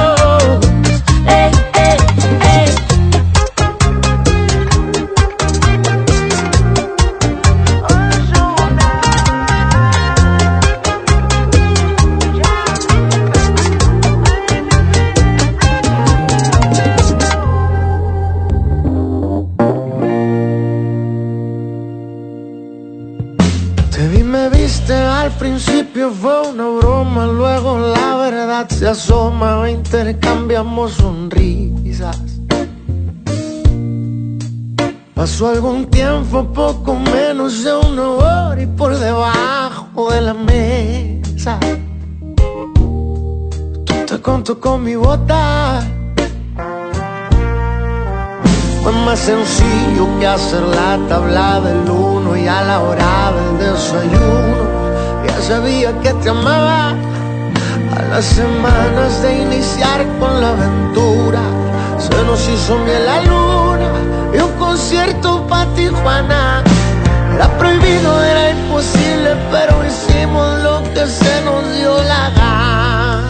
te vi, me viste, al principio fue una broma, luego la verdad se asoma, intercambiamos sonrisas. Pasó algún tiempo, poco menos de una hora, y por debajo de la mesa tú te contó con mi bota. Fue más sencillo que hacer la tabla del 1, y a la hora del desayuno ya sabía que te amaba. A las semanas de iniciar con la aventura se nos hizo miel la luna y un concierto pa' Tijuana. Era prohibido, era imposible, pero hicimos lo que se nos dio la gana.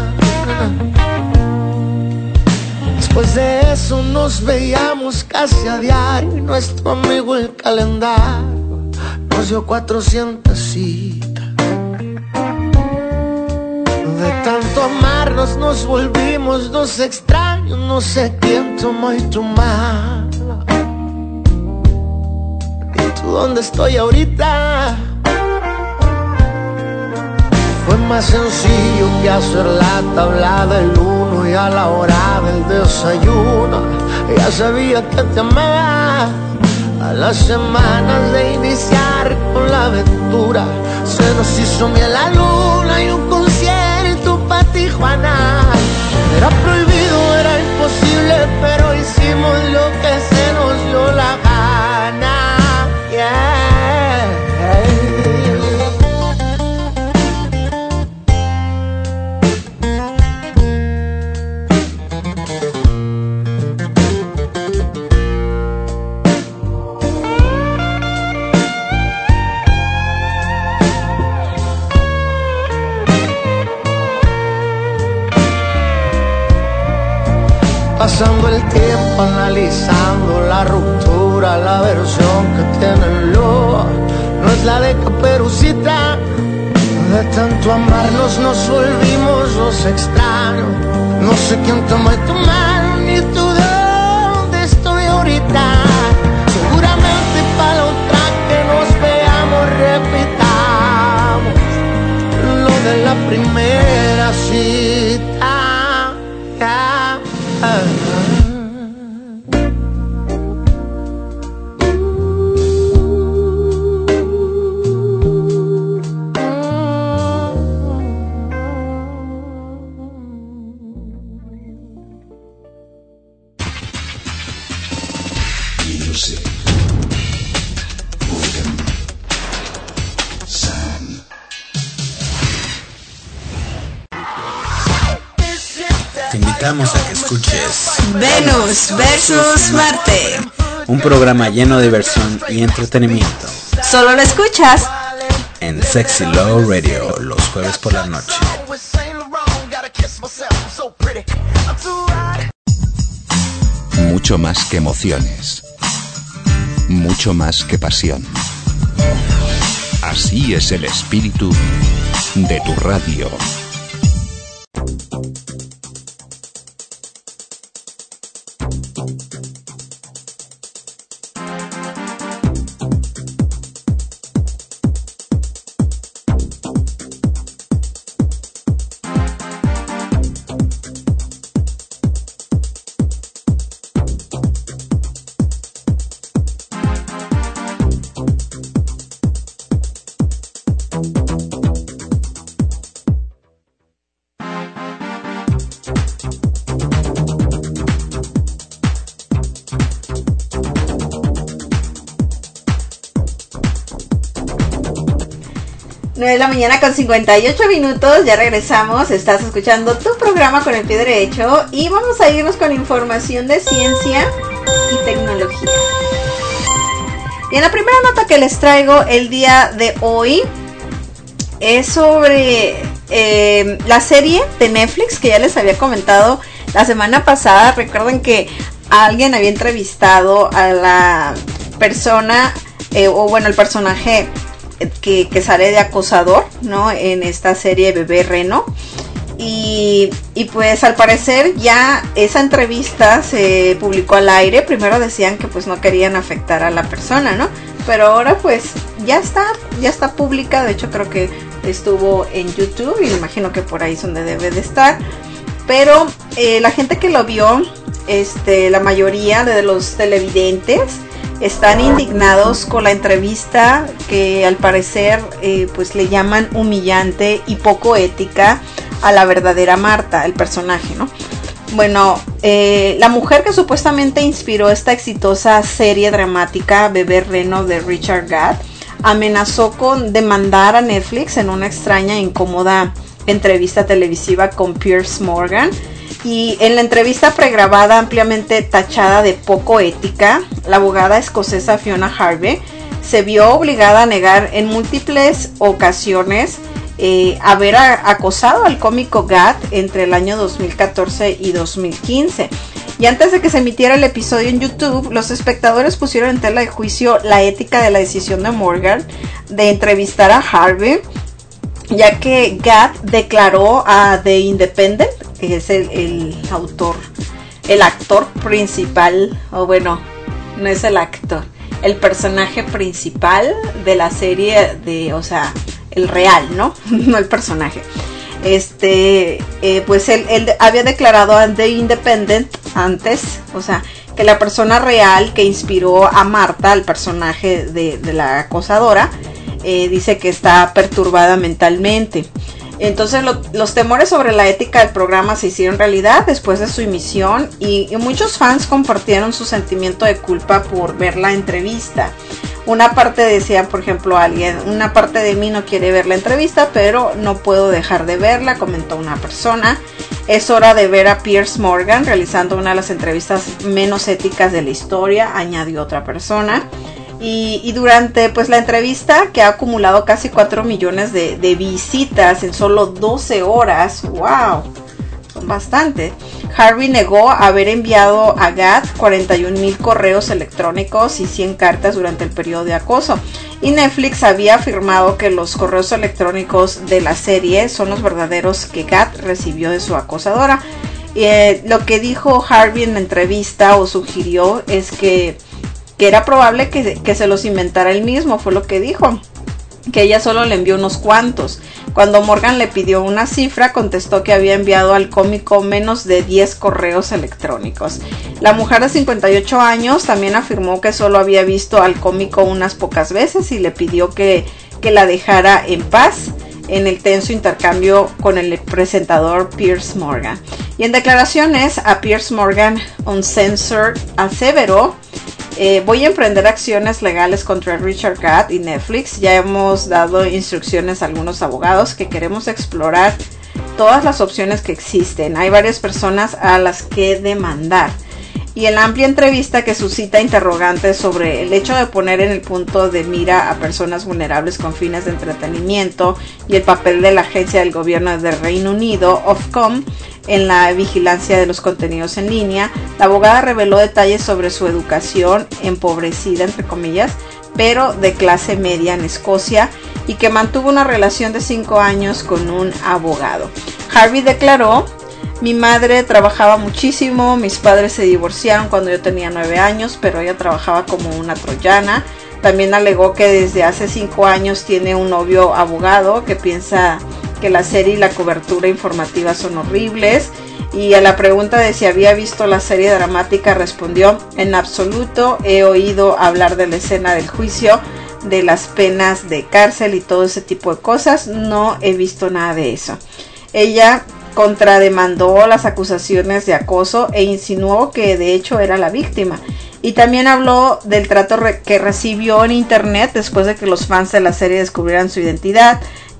Después de eso nos veíamos casi a diario, y nuestro amigo el calendario nos dio 400 citas. De tanto amarnos nos volvimos dos extraños, no sé quién tomó y tu mala. ¿Y tú dónde estoy ahorita? Fue más sencillo que hacer la tabla del 1, y a la hora del desayuno ya sabía que te amaba. A las semanas de iniciar con la aventura se nos hizo miel la luna y un concierto pa' Tijuana. Era prohibido, era imposible, pero hicimos lo que se nos dio la gana. Yeah. Pasando el tiempo analizando la ruptura, la versión que tiene el lobo no es la de Caperucita. De tanto amarnos nos volvimos dos extraños, no sé quién tomó tu mano ni tú dónde estoy ahorita. Seguramente para la otra que nos veamos repitamos lo de la primera cita. Te invitamos a que escuches Venus versus Marte. un programa lleno de diversión y entretenimiento Solo lo escuchas en Sexy Love Radio los jueves por la noche. Mucho más que emociones. Mucho más que pasión. Así es el espíritu de tu radio. 9 de la mañana con 58 minutos, ya regresamos, estás escuchando tu programa Con el Pie Derecho y vamos a irnos con información de ciencia y tecnología. Y en la primera nota que les traigo el día de hoy es sobre la serie de Netflix que ya les había comentado la semana pasada. Recuerden que alguien había entrevistado a la persona, el personaje que sale de acosador, ¿no? En esta serie Bebé Reno. Y pues al parecer ya esa entrevista se publicó al aire. Primero decían que pues no querían afectar a la persona, ¿no? Pero ahora pues ya está pública. De hecho creo que estuvo en YouTube y me imagino que por ahí es donde debe de estar. Pero la gente que lo vio, la mayoría de los televidentes están indignados con la entrevista que al parecer pues le llaman humillante y poco ética a la verdadera Marta, el personaje, ¿no? Bueno, la mujer que supuestamente inspiró esta exitosa serie dramática Bebé Reno de Richard Gad amenazó con demandar a Netflix en una extraña e incómoda entrevista televisiva con Piers Morgan. Y en la entrevista pregrabada ampliamente tachada de poco ética, la abogada escocesa Fiona Harvey se vio obligada a negar en múltiples ocasiones haber acosado al cómico Gad entre el año 2014 y 2015. Y antes de que se emitiera el episodio en YouTube, los espectadores pusieron en tela de juicio la ética de la decisión de Morgan de entrevistar a Harvey, ya que Gad declaró a The Independent, que es el actor principal, o bueno, no es el actor, el personaje principal de la serie, el real, ¿no? No el personaje. Pues él había declarado a The Independent antes, que la persona real que inspiró a Marta, el personaje de la acosadora, dice que está perturbada mentalmente. Entonces los temores sobre la ética del programa se hicieron realidad después de su emisión y muchos fans compartieron su sentimiento de culpa por ver la entrevista. Una parte decía, por ejemplo, una parte de mí no quiere ver la entrevista, pero no puedo dejar de verla, comentó una persona. Es hora de ver a Piers Morgan realizando una de las entrevistas menos éticas de la historia, añadió otra persona. Y durante pues la entrevista, que ha acumulado casi 4 millones de visitas en solo 12 horas, wow, son bastante. Harvey negó haber enviado a Gad 41,000 correos electrónicos y 100 cartas durante el periodo de acoso. Y Netflix había afirmado que los correos electrónicos de la serie son los verdaderos que Gad recibió de su acosadora. Lo que dijo Harvey en la entrevista o sugirió es que era probable que se los inventara él mismo, fue lo que dijo, que ella solo le envió unos cuantos. Cuando Morgan le pidió una cifra, contestó que había enviado al cómico menos de 10 correos electrónicos. La mujer de 58 años también afirmó que solo había visto al cómico unas pocas veces y le pidió que la dejara en paz en el tenso intercambio con el presentador Piers Morgan. Y en declaraciones a Piers Morgan Uncensored aseveró: voy a emprender acciones legales contra Richard Gad y Netflix. Ya hemos dado instrucciones a algunos abogados que queremos explorar todas las opciones que existen. Hay varias personas a las que demandar. Y en la amplia entrevista que suscita interrogantes sobre el hecho de poner en el punto de mira a personas vulnerables con fines de entretenimiento y el papel de la agencia del gobierno del Reino Unido, Ofcom, en la vigilancia de los contenidos en línea, la abogada reveló detalles sobre su educación empobrecida, entre comillas, pero de clase media en Escocia, y que mantuvo una relación de 5 años con un abogado. Harvey declaró: mi madre trabajaba muchísimo, mis padres se divorciaron cuando yo tenía 9 años, pero ella trabajaba como una troyana. También alegó que desde hace 5 años tiene un novio abogado que piensa que la serie y la cobertura informativa son horribles. Y a la pregunta de si había visto la serie dramática respondió: en absoluto, he oído hablar de la escena del juicio, de las penas de cárcel y todo ese tipo de cosas, no he visto nada de eso. Ella contrademandó las acusaciones de acoso e insinuó que de hecho era la víctima. Y también habló del trato que recibió en internet después de que los fans de la serie descubrieran su identidad,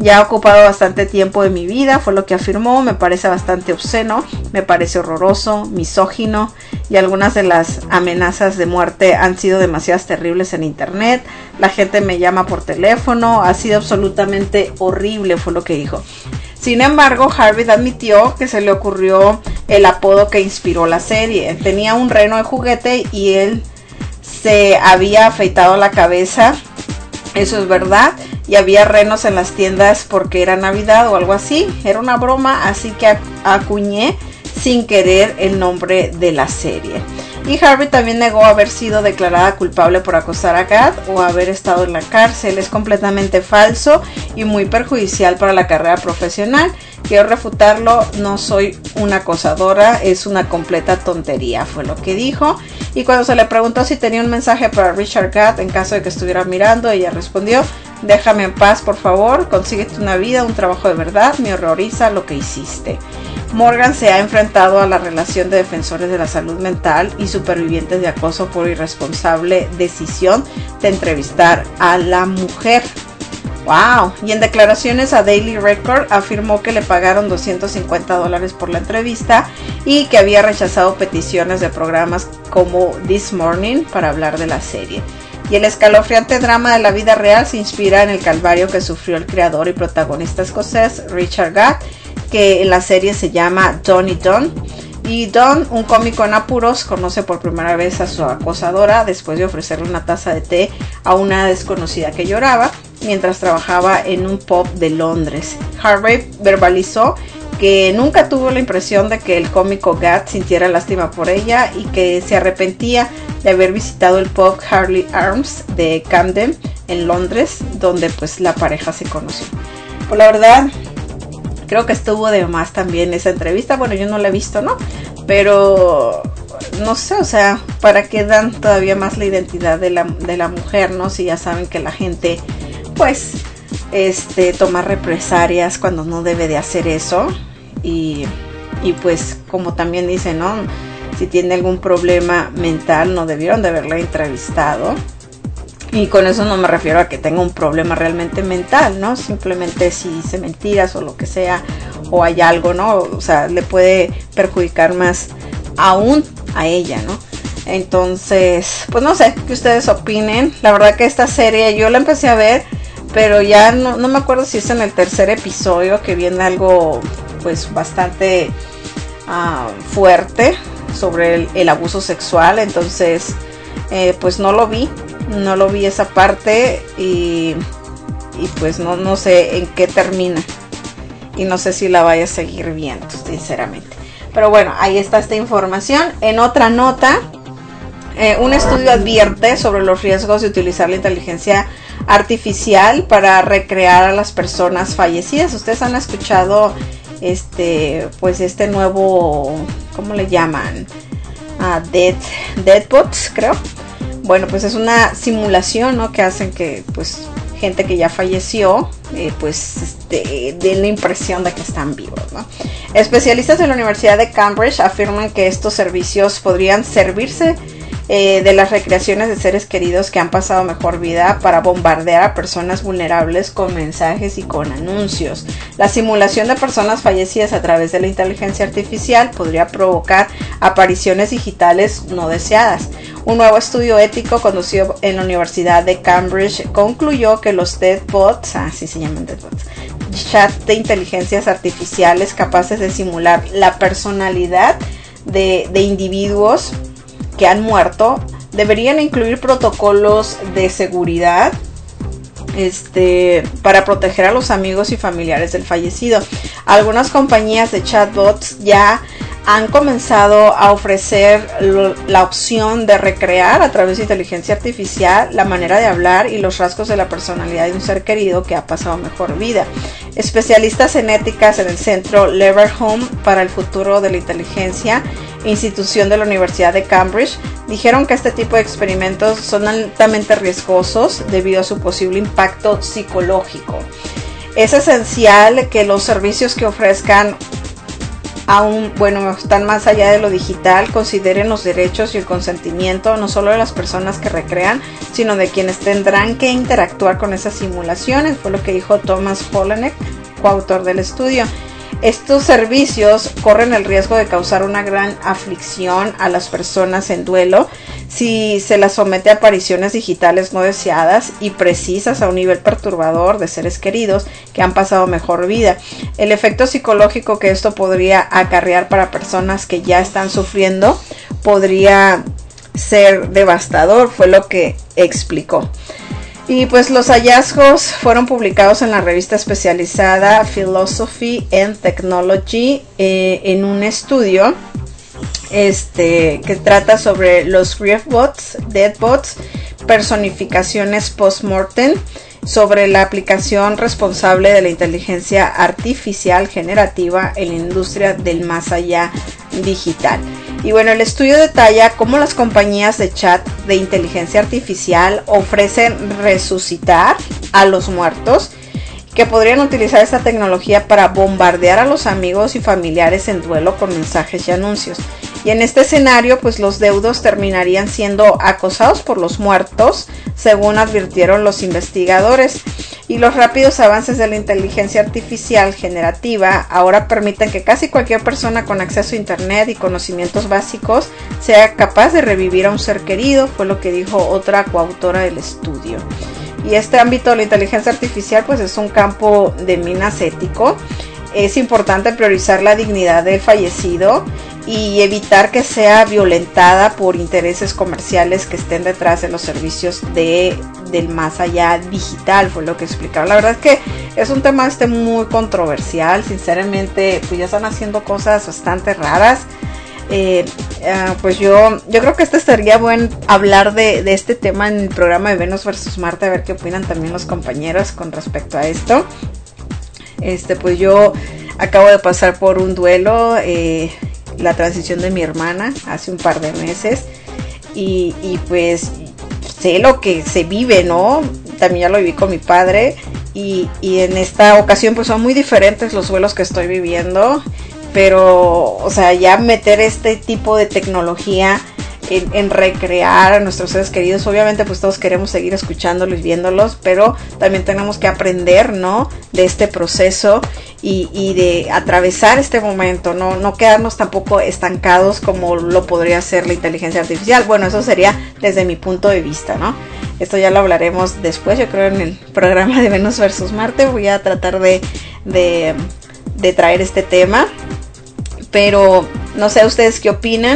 Ya ha ocupado bastante tiempo de mi vida, fue lo que afirmó. Me parece bastante obsceno, me parece horroroso, misógino, y algunas de las amenazas de muerte han sido demasiadas terribles en internet. La gente me llama por teléfono, ha sido absolutamente horrible, fue lo que dijo. Sin embargo, Harvey admitió que se le ocurrió el apodo que inspiró la serie. Tenía un reno de juguete y él se había afeitado la cabeza, eso es verdad, y había renos en las tiendas porque era Navidad o algo así. Era una broma, así que acuñé sin querer el nombre de la serie. Y Harvey también negó haber sido declarada culpable por acosar a Gad o haber estado en la cárcel. Es completamente falso y muy perjudicial para la carrera profesional. Quiero refutarlo, no soy una acosadora, es una completa tontería, fue lo que dijo. Y cuando se le preguntó si tenía un mensaje para Richard Gad en caso de que estuviera mirando, ella respondió: déjame en paz, por favor, consíguete una vida, un trabajo de verdad, me horroriza lo que hiciste. Morgan se ha enfrentado a la relación de defensores de la salud mental y supervivientes de acoso por irresponsable decisión de entrevistar a la mujer. ¡Wow! Y en declaraciones a Daily Record afirmó que le pagaron $250 por la entrevista y que había rechazado peticiones de programas como This Morning para hablar de la serie. Y el escalofriante drama de la vida real se inspira en el calvario que sufrió el creador y protagonista escocés Richard Gad, que en la serie se llama Don y Don. Y Don, un cómico en apuros, conoce por primera vez a su acosadora después de ofrecerle una taza de té a una desconocida que lloraba mientras trabajaba en un pub de Londres. Harvey verbalizó que nunca tuvo la impresión de que el cómico Gad sintiera lástima por ella y que se arrepentía de haber visitado el pub Harley Arms de Camden en Londres, donde pues la pareja se conoció. Pues la verdad, creo que estuvo de más también esa entrevista. Bueno, yo no la he visto, ¿no? Pero no sé, o sea, ¿para qué dan todavía más la identidad de la mujer, no? Si ya saben que la gente, pues, toma represalias cuando no debe de hacer eso. Y pues, como también dicen, ¿no? Si tiene algún problema mental, no debieron de haberla entrevistado. Y con eso no me refiero a que tenga un problema realmente mental, ¿no? Simplemente si dice mentiras o lo que sea, o hay algo, ¿no? O sea, le puede perjudicar más aún a ella, ¿no? Entonces, pues no sé, que ustedes opinen. La verdad que esta serie yo la empecé a ver, pero ya no me acuerdo si es en el tercer episodio que viene algo, pues, bastante fuerte sobre el abuso sexual. Entonces, pues no lo vi esa parte y pues no sé en qué termina y no sé si la vaya a seguir viendo, sinceramente. Pero bueno, ahí está esta información. En otra nota, un estudio advierte sobre los riesgos de utilizar la inteligencia artificial para recrear a las personas fallecidas. Ustedes han escuchado pues este nuevo, ¿cómo le llaman? Deadbots, creo. Bueno, pues es una simulación, ¿no? Que hacen que, pues, gente que ya falleció, pues, den la impresión de que están vivos, ¿no? Especialistas de la Universidad de Cambridge afirman que estos servicios podrían servirse de las recreaciones de seres queridos que han pasado mejor vida para bombardear a personas vulnerables con mensajes y con anuncios. La simulación de personas fallecidas a través de la inteligencia artificial podría provocar apariciones digitales no deseadas. Un nuevo estudio ético conducido en la Universidad de Cambridge concluyó que los deadbots, así se llaman deadbots, chats de inteligencias artificiales capaces de simular la personalidad de individuos que han muerto, deberían incluir protocolos de seguridad para proteger a los amigos y familiares del fallecido. Algunas compañías de chatbots ya han comenzado a ofrecer la opción de recrear a través de inteligencia artificial la manera de hablar y los rasgos de la personalidad de un ser querido que ha pasado mejor vida. Especialistas en éticas en el centro Leverhulme para el futuro de la inteligencia, institución de la Universidad de Cambridge, dijeron que este tipo de experimentos son altamente riesgosos debido a su posible impacto psicológico. Es esencial que los servicios que ofrezcan aún, bueno, están más allá de lo digital, consideren los derechos y el consentimiento no solo de las personas que recrean, sino de quienes tendrán que interactuar con esas simulaciones, fue lo que dijo Thomas Holonek, coautor del estudio. Estos servicios corren el riesgo de causar una gran aflicción a las personas en duelo si se las somete a apariciones digitales no deseadas y precisas a un nivel perturbador de seres queridos que han pasado mejor vida. El efecto psicológico que esto podría acarrear para personas que ya están sufriendo podría ser devastador, fue lo que explicó. Y pues los hallazgos fueron publicados en la revista especializada Philosophy and Technology en un estudio que trata sobre los griefbots, deadbots, personificaciones post-mortem, sobre la aplicación responsable de la inteligencia artificial generativa en la industria del más allá digital. Y bueno, el estudio detalla cómo las compañías de chat de inteligencia artificial ofrecen resucitar a los muertos, que podrían utilizar esta tecnología para bombardear a los amigos y familiares en duelo con mensajes y anuncios. Y en este escenario, pues los deudos terminarían siendo acosados por los muertos, según advirtieron los investigadores. Y los rápidos avances de la inteligencia artificial generativa ahora permiten que casi cualquier persona con acceso a internet y conocimientos básicos sea capaz de revivir a un ser querido, fue lo que dijo otra coautora del estudio. Y este ámbito de la inteligencia artificial pues es un campo de minas ético. Es importante priorizar la dignidad del fallecido y evitar que sea violentada por intereses comerciales que estén detrás de los servicios del más allá digital, fue lo que explicaron. La verdad es que es un tema muy controversial, sinceramente, pues ya están haciendo cosas bastante raras. Pues yo creo que estaría bueno hablar de este tema en el programa de Venus vs Marte, a ver qué opinan también los compañeros con respecto a esto. Pues yo acabo de pasar por un duelo, la transición de mi hermana hace un par de meses, y pues sé lo que se vive, ¿no? También ya lo viví con mi padre, y en esta ocasión pues son muy diferentes los duelos que estoy viviendo, pero o sea, ya meter este tipo de tecnología en recrear a nuestros seres queridos, obviamente pues todos queremos seguir escuchándolos y viéndolos, pero también tenemos que aprender, ¿no?, de este proceso y de atravesar este momento, no quedarnos tampoco estancados como lo podría hacer la inteligencia artificial. Bueno, eso sería desde mi punto de vista, ¿no? Esto ya lo hablaremos después, yo creo, en el programa de Venus vs Marte. Voy a tratar de traer este tema, pero no sé ustedes qué opinan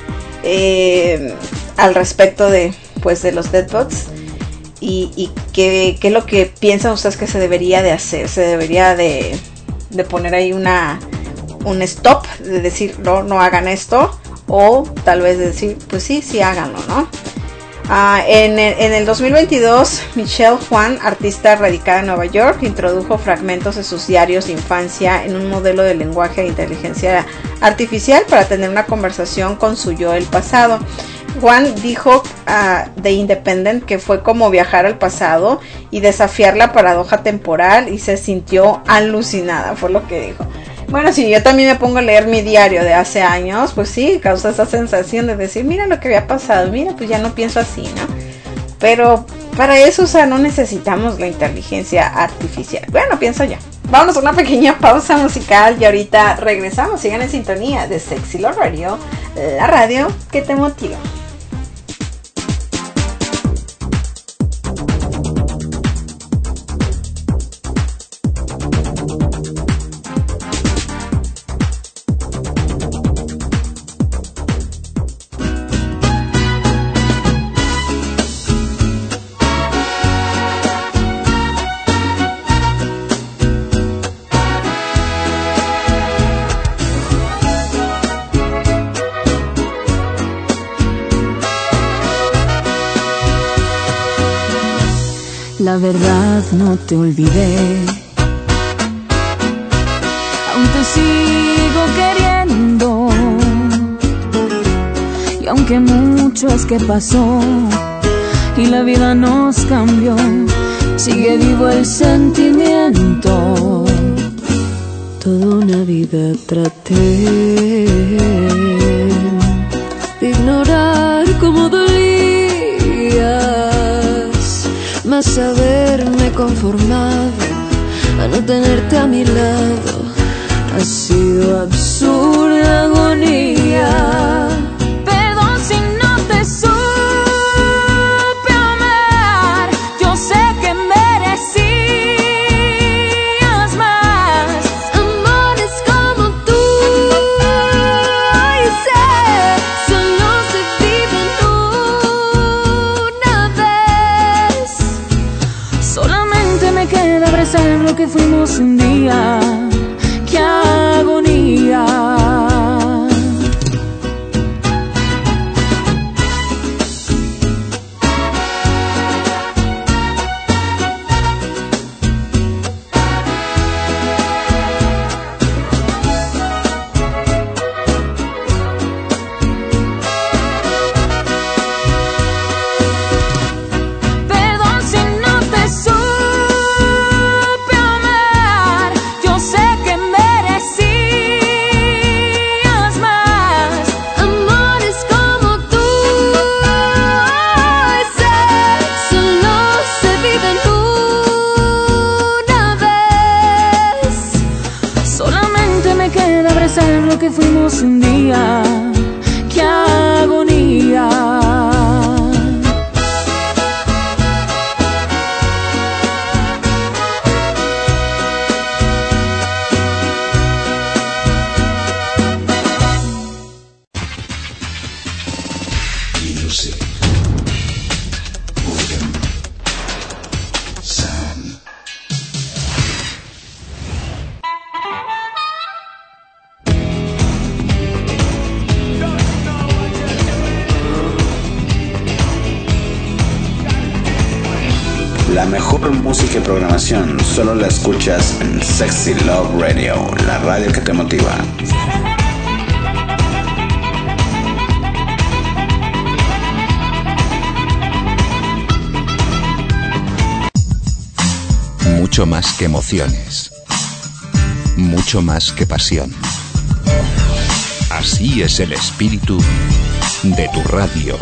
al respecto de los deadbots y qué es lo que piensan ustedes que se debería de hacer. Se debería de poner ahí un stop, de decir no hagan esto, o tal vez de decir pues sí háganlo, ¿no? En el 2022, Michelle Juan, artista radicada en Nueva York, introdujo fragmentos de sus diarios de infancia en un modelo de lenguaje de inteligencia artificial para tener una conversación con su yo del pasado. Juan dijo de Independent que fue como viajar al pasado y desafiar la paradoja temporal, y se sintió alucinada, fue lo que dijo. Bueno, si yo también me pongo a leer mi diario de hace años, pues sí, causa esa sensación de decir, mira lo que había pasado, mira, pues ya no pienso así, ¿no? Pero para eso, o sea, no necesitamos la inteligencia artificial. Bueno, pienso yo. Vámonos a una pequeña pausa musical y ahorita regresamos. Sigan en sintonía de Sexy Love Radio, la radio que te motiva. La verdad, no te olvidé, aún te sigo queriendo, y aunque mucho es que pasó y la vida nos cambió, sigue vivo el sentimiento. Toda una vida traté de ignorar cómo dolías, mas haberme conformado a no tenerte a mi lado ha sido absurda agonía. Perdón si no te supe amar, yo sé que merecías más amores como tú, y sé, solo se viven una vez. Solamente me queda abrazar lo que fuimos un día. ¡Qué agonía! Lo que fuimos un día, qué agonía. Music. Rhythm. Sound. La mejor música y programación solo la escuchas en Sexy Love Radio, la radio que te motiva. Mucho más que emociones. Mucho más que pasión. Así es el espíritu de tu radio.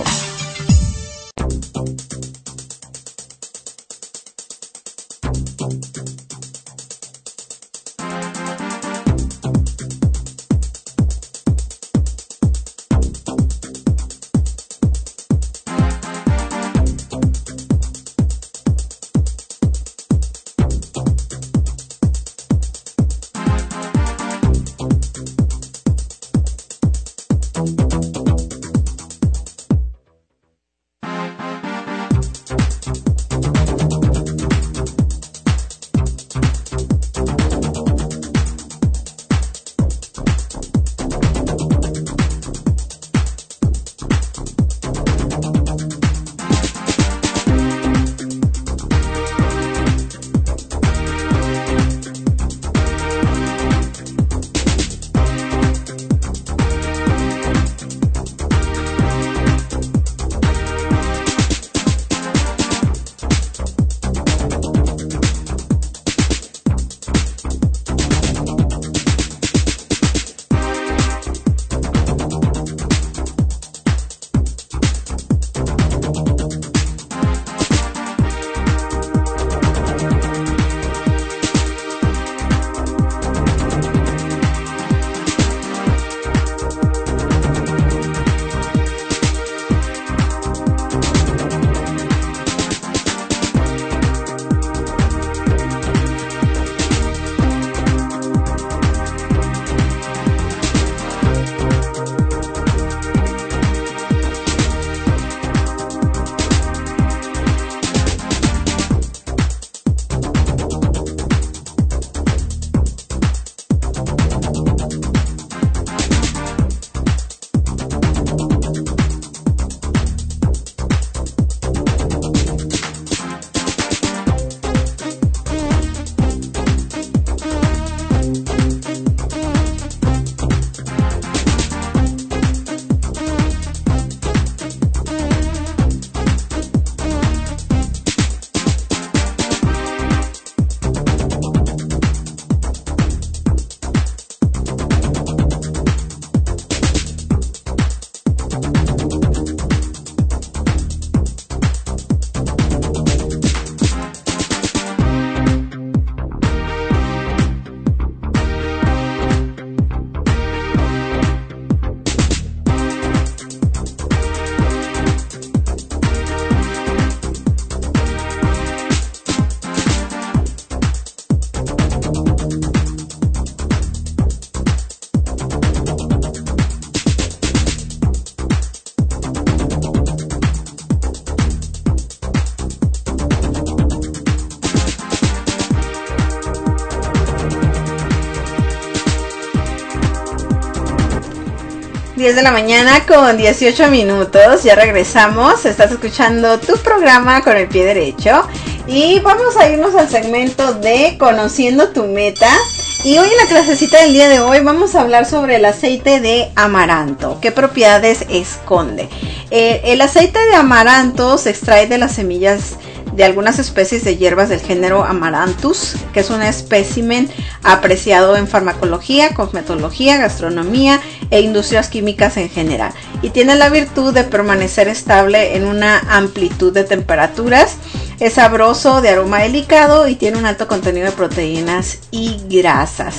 De la mañana con 18 minutos, ya regresamos, estás escuchando tu programa Con el Pie Derecho y vamos a irnos al segmento de Conociendo tu Meta. Y hoy en la clasecita del día de hoy vamos a hablar sobre el aceite de amaranto, qué propiedades esconde. El aceite de amaranto se extrae de las semillas de algunas especies de hierbas del género Amaranthus, que es un espécimen apreciado en farmacología, cosmetología, gastronomía e industrias químicas en general, y tiene la virtud de permanecer estable en una amplitud de temperaturas. Es sabroso, de aroma delicado y tiene un alto contenido de proteínas y grasas.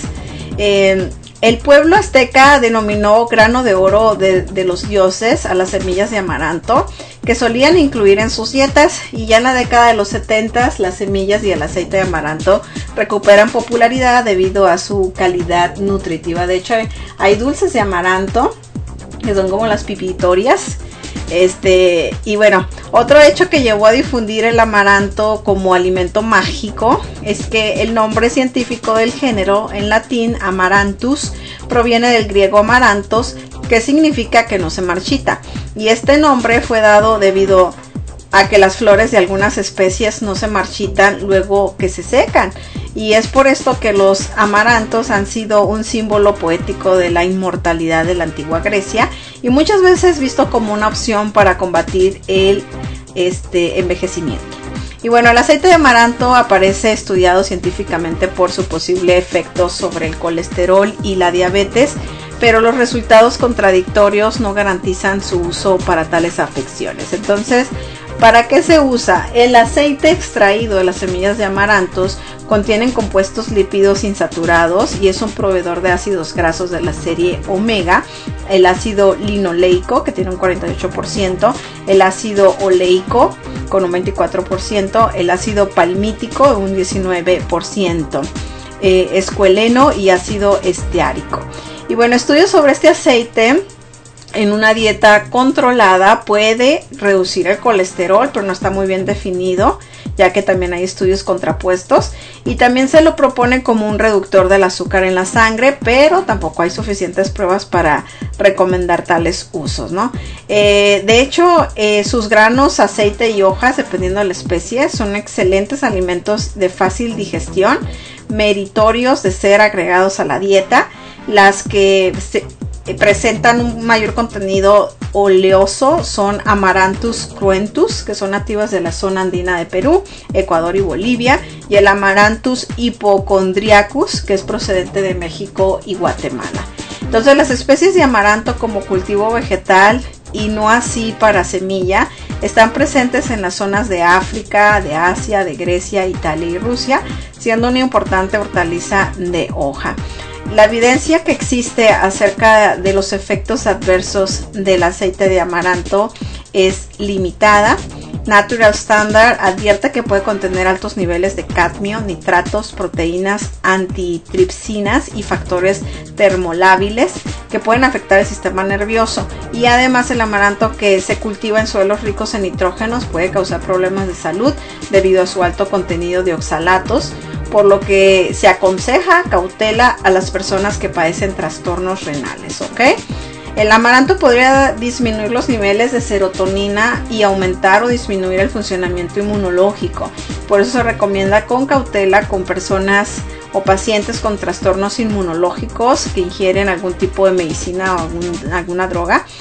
El pueblo azteca denominó grano de oro de los dioses a las semillas de amaranto, que solían incluir en sus dietas, y ya en la década de los 70 las semillas y el aceite de amaranto recuperan popularidad debido a su calidad nutritiva. De hecho, hay dulces de amaranto que son como las pipitorias. Y bueno, otro hecho que llevó a difundir el amaranto como alimento mágico es que el nombre científico del género, en latín Amaranthus, proviene del griego amarantos, que significa que no se marchita, y este nombre fue dado debido a que las flores de algunas especies no se marchitan luego que se secan, y es por esto que los amarantos han sido un símbolo poético de la inmortalidad de la antigua Grecia y muchas veces visto como una opción para combatir el envejecimiento. Y bueno, el aceite de amaranto aparece estudiado científicamente por su posible efecto sobre el colesterol y la diabetes, pero los resultados contradictorios no garantizan su uso para tales afecciones. Entonces, ¿para qué se usa? El aceite extraído de las semillas de amarantos contienen compuestos lípidos insaturados y es un proveedor de ácidos grasos de la serie omega, el ácido linoleico, que tiene un 48%, el ácido oleico con un 24%, el ácido palmítico un 19%, escualeno y ácido esteárico. Y bueno, estudios sobre este aceite en una dieta controlada puede reducir el colesterol, pero no está muy bien definido, ya que también hay estudios contrapuestos, y también se lo propone como un reductor del azúcar en la sangre, pero tampoco hay suficientes pruebas para recomendar tales usos, ¿no? De hecho, sus granos, aceite y hojas, dependiendo de la especie, son excelentes alimentos de fácil digestión, meritorios de ser agregados a la dieta. Las que presentan un mayor contenido oleoso son Amaranthus cruentus, que son nativas de la zona andina de Perú, Ecuador y Bolivia, y el Amaranthus hypochondriacus, que es procedente de México y Guatemala. Entonces, las especies de amaranto como cultivo vegetal y no así para semilla están presentes en las zonas de África, de Asia, de Grecia, Italia y Rusia, siendo una importante hortaliza de hoja. La evidencia que existe acerca de los efectos adversos del aceite de amaranto es limitada. Natural Standard advierte que puede contener altos niveles de cadmio, nitratos, proteínas, antitripsinas y factores termolábiles que pueden afectar el sistema nervioso. Y además el amaranto, que se cultiva en suelos ricos en nitrógenos, puede causar problemas de salud debido a su alto contenido de oxalatos, por lo que se aconseja cautela a las personas que padecen trastornos renales, ¿ok? El amaranto podría disminuir los niveles de serotonina y aumentar o disminuir el funcionamiento inmunológico. Por eso se recomienda con cautela con personas o pacientes con trastornos inmunológicos que ingieren algún tipo de medicina o alguna droga,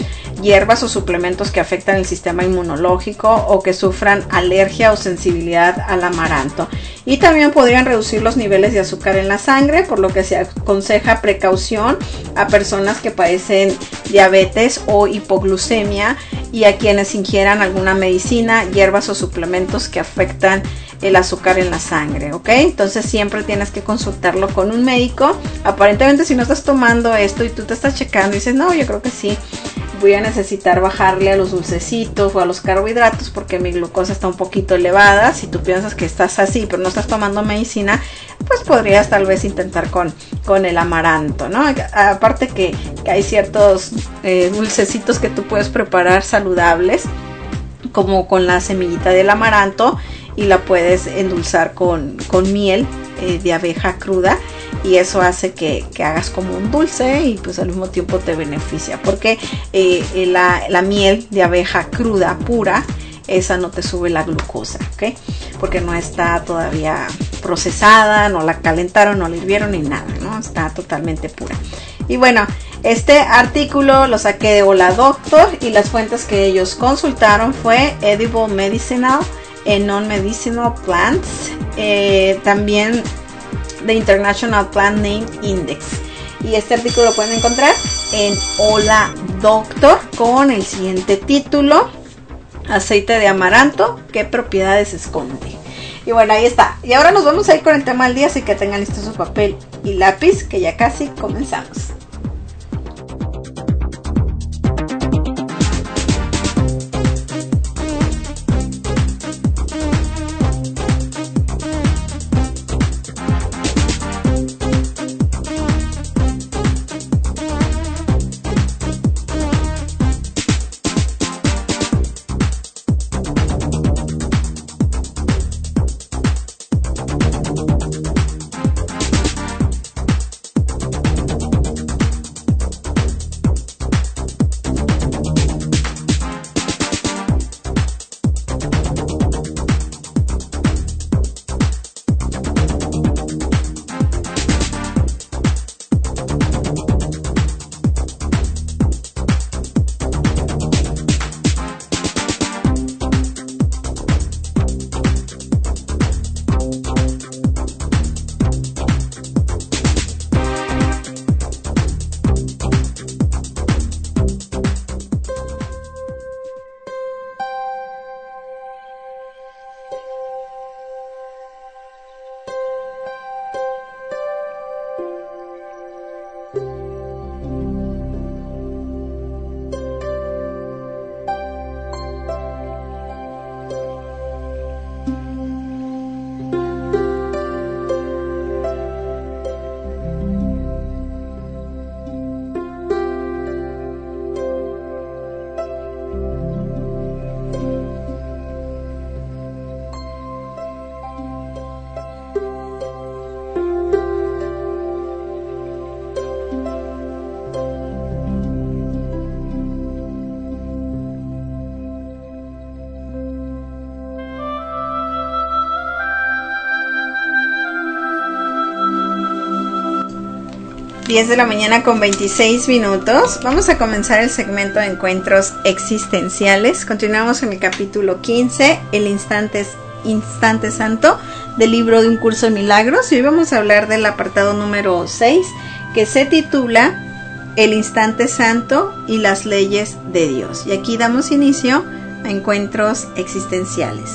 hierbas o suplementos que afectan el sistema inmunológico o que sufran alergia o sensibilidad al amaranto. Y también podrían reducir los niveles de azúcar en la sangre, por lo que se aconseja precaución a personas que padecen diabetes o hipoglucemia y a quienes ingieran alguna medicina, hierbas o suplementos que afectan el azúcar en la sangre, ¿ok? Entonces siempre tienes que consultarlo con un médico. Aparentemente, si no estás tomando esto y tú te estás checando y dices, no, yo creo que sí, voy a necesitar bajarle a los dulcecitos o a los carbohidratos porque mi glucosa está un poquito elevada. Si tú piensas que estás así pero no estás tomando medicina, pues podrías tal vez intentar con el amaranto, ¿no? Aparte que hay ciertos dulcecitos que tú puedes preparar saludables, como con la semillita del amaranto, y la puedes endulzar con miel de abeja cruda, y eso hace que hagas como un dulce y pues al mismo tiempo te beneficia, porque la miel de abeja cruda pura, esa no te sube la glucosa, ¿ok? Porque no está todavía procesada, no la calentaron, no la hirvieron ni nada, ¿no? Está totalmente pura. Y bueno, este artículo lo saqué de Hola Doctor, y las fuentes que ellos consultaron fue Edible Medicinal and Non-Medicinal Plants, también The International Plant Name Index. Y este artículo lo pueden encontrar en Hola Doctor con el siguiente título: aceite de amaranto, ¿qué propiedades esconde? Y bueno, ahí está. Y ahora nos vamos a ir con el tema del día, así que tengan listo su papel y lápiz, que ya casi comenzamos. De la mañana con 26 minutos. Vamos a comenzar el segmento de encuentros existenciales. Continuamos en el capítulo 15, el instante santo del libro de Un Curso de Milagros, y hoy vamos a hablar del apartado número 6, que se titula El instante santo y las leyes de Dios. Y aquí damos inicio a encuentros existenciales.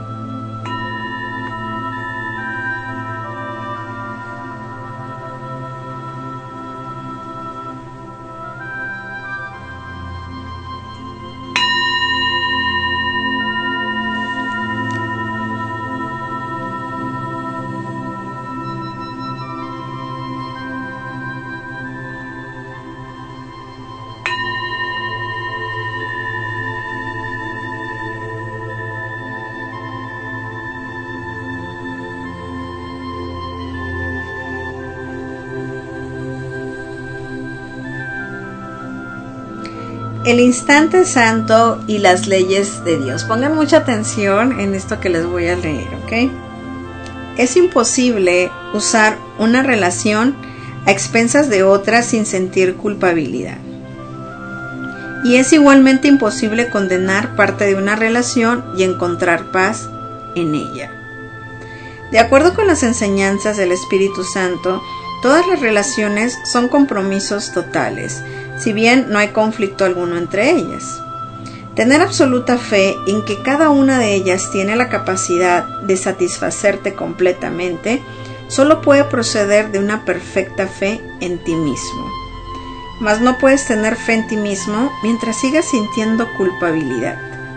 El instante santo y las leyes de Dios. Pongan mucha atención en esto que les voy a leer, ¿ok? Es imposible usar una relación a expensas de otra sin sentir culpabilidad. y es igualmente imposible condenar parte de una relación y encontrar paz en ella. De acuerdo con las enseñanzas del Espíritu Santo, todas las relaciones son compromisos totales, si bien no hay conflicto alguno entre ellas. Tener absoluta fe en que cada una de ellas tiene la capacidad de satisfacerte completamente, solo puede proceder de una perfecta fe en ti mismo. Mas no puedes tener fe en ti mismo mientras sigas sintiendo culpabilidad.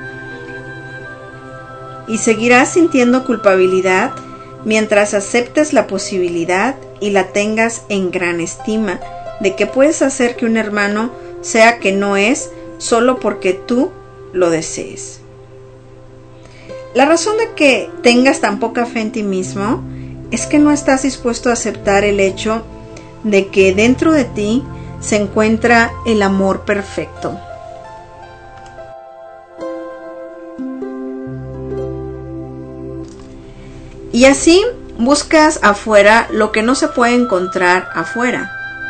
Y seguirás sintiendo culpabilidad mientras aceptes la posibilidad y la tengas en gran estima de que puedes hacer que un hermano sea que no es solo porque tú lo desees. La razón de que tengas tan poca fe en ti mismo es que no estás dispuesto a aceptar el hecho de que dentro de ti se encuentra el amor perfecto. Y así buscas afuera lo que no se puede encontrar afuera.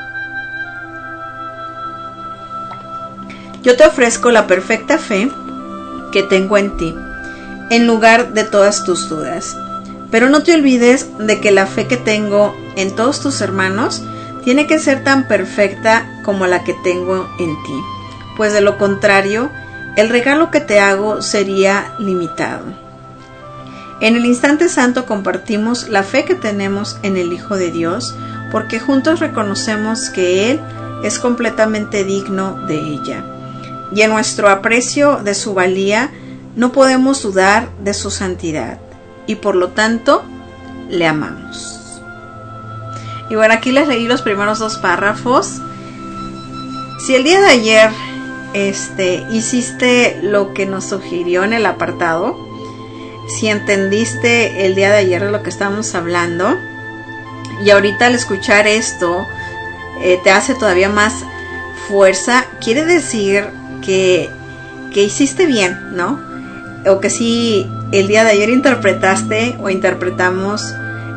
Yo te ofrezco la perfecta fe que tengo en ti, en lugar de todas tus dudas. Pero no te olvides de que la fe que tengo en todos tus hermanos tiene que ser tan perfecta como la que tengo en ti, pues de lo contrario, el regalo que te hago sería limitado. En el instante santo compartimos la fe que tenemos en el Hijo de Dios, porque juntos reconocemos que Él es completamente digno de ella. Y en nuestro aprecio de su valía, no podemos dudar de su santidad, y por lo tanto, le amamos. Y bueno, aquí les leí los primeros 2 párrafos. Si el día de ayer hiciste lo que nos sugirió en el apartado, si entendiste el día de ayer de lo que estábamos hablando, y ahorita al escuchar esto te hace todavía más fuerza, quiere decir que hiciste bien, ¿no? O que sí, el día de ayer interpretaste o interpretamos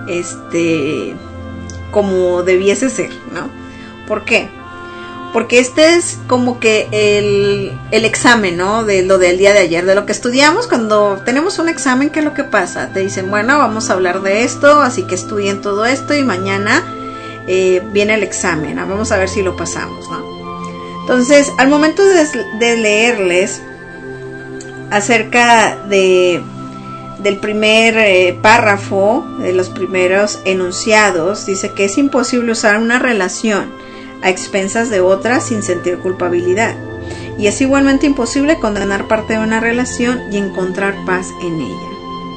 como debiese ser, ¿no? ¿Por qué? Porque este es como que el examen, ¿no? De lo del día de ayer, de lo que estudiamos cuando tenemos un examen. ¿Qué es lo que pasa? Te dicen, bueno, vamos a hablar de esto, así que estudien todo esto y mañana viene el examen, ¿no? Vamos a ver si lo pasamos, ¿no? Entonces, al momento de leerles acerca del primer párrafo, de los primeros enunciados, dice que es imposible usar una relación a expensas de otra sin sentir culpabilidad, y es igualmente imposible condenar parte de una relación y encontrar paz en ella.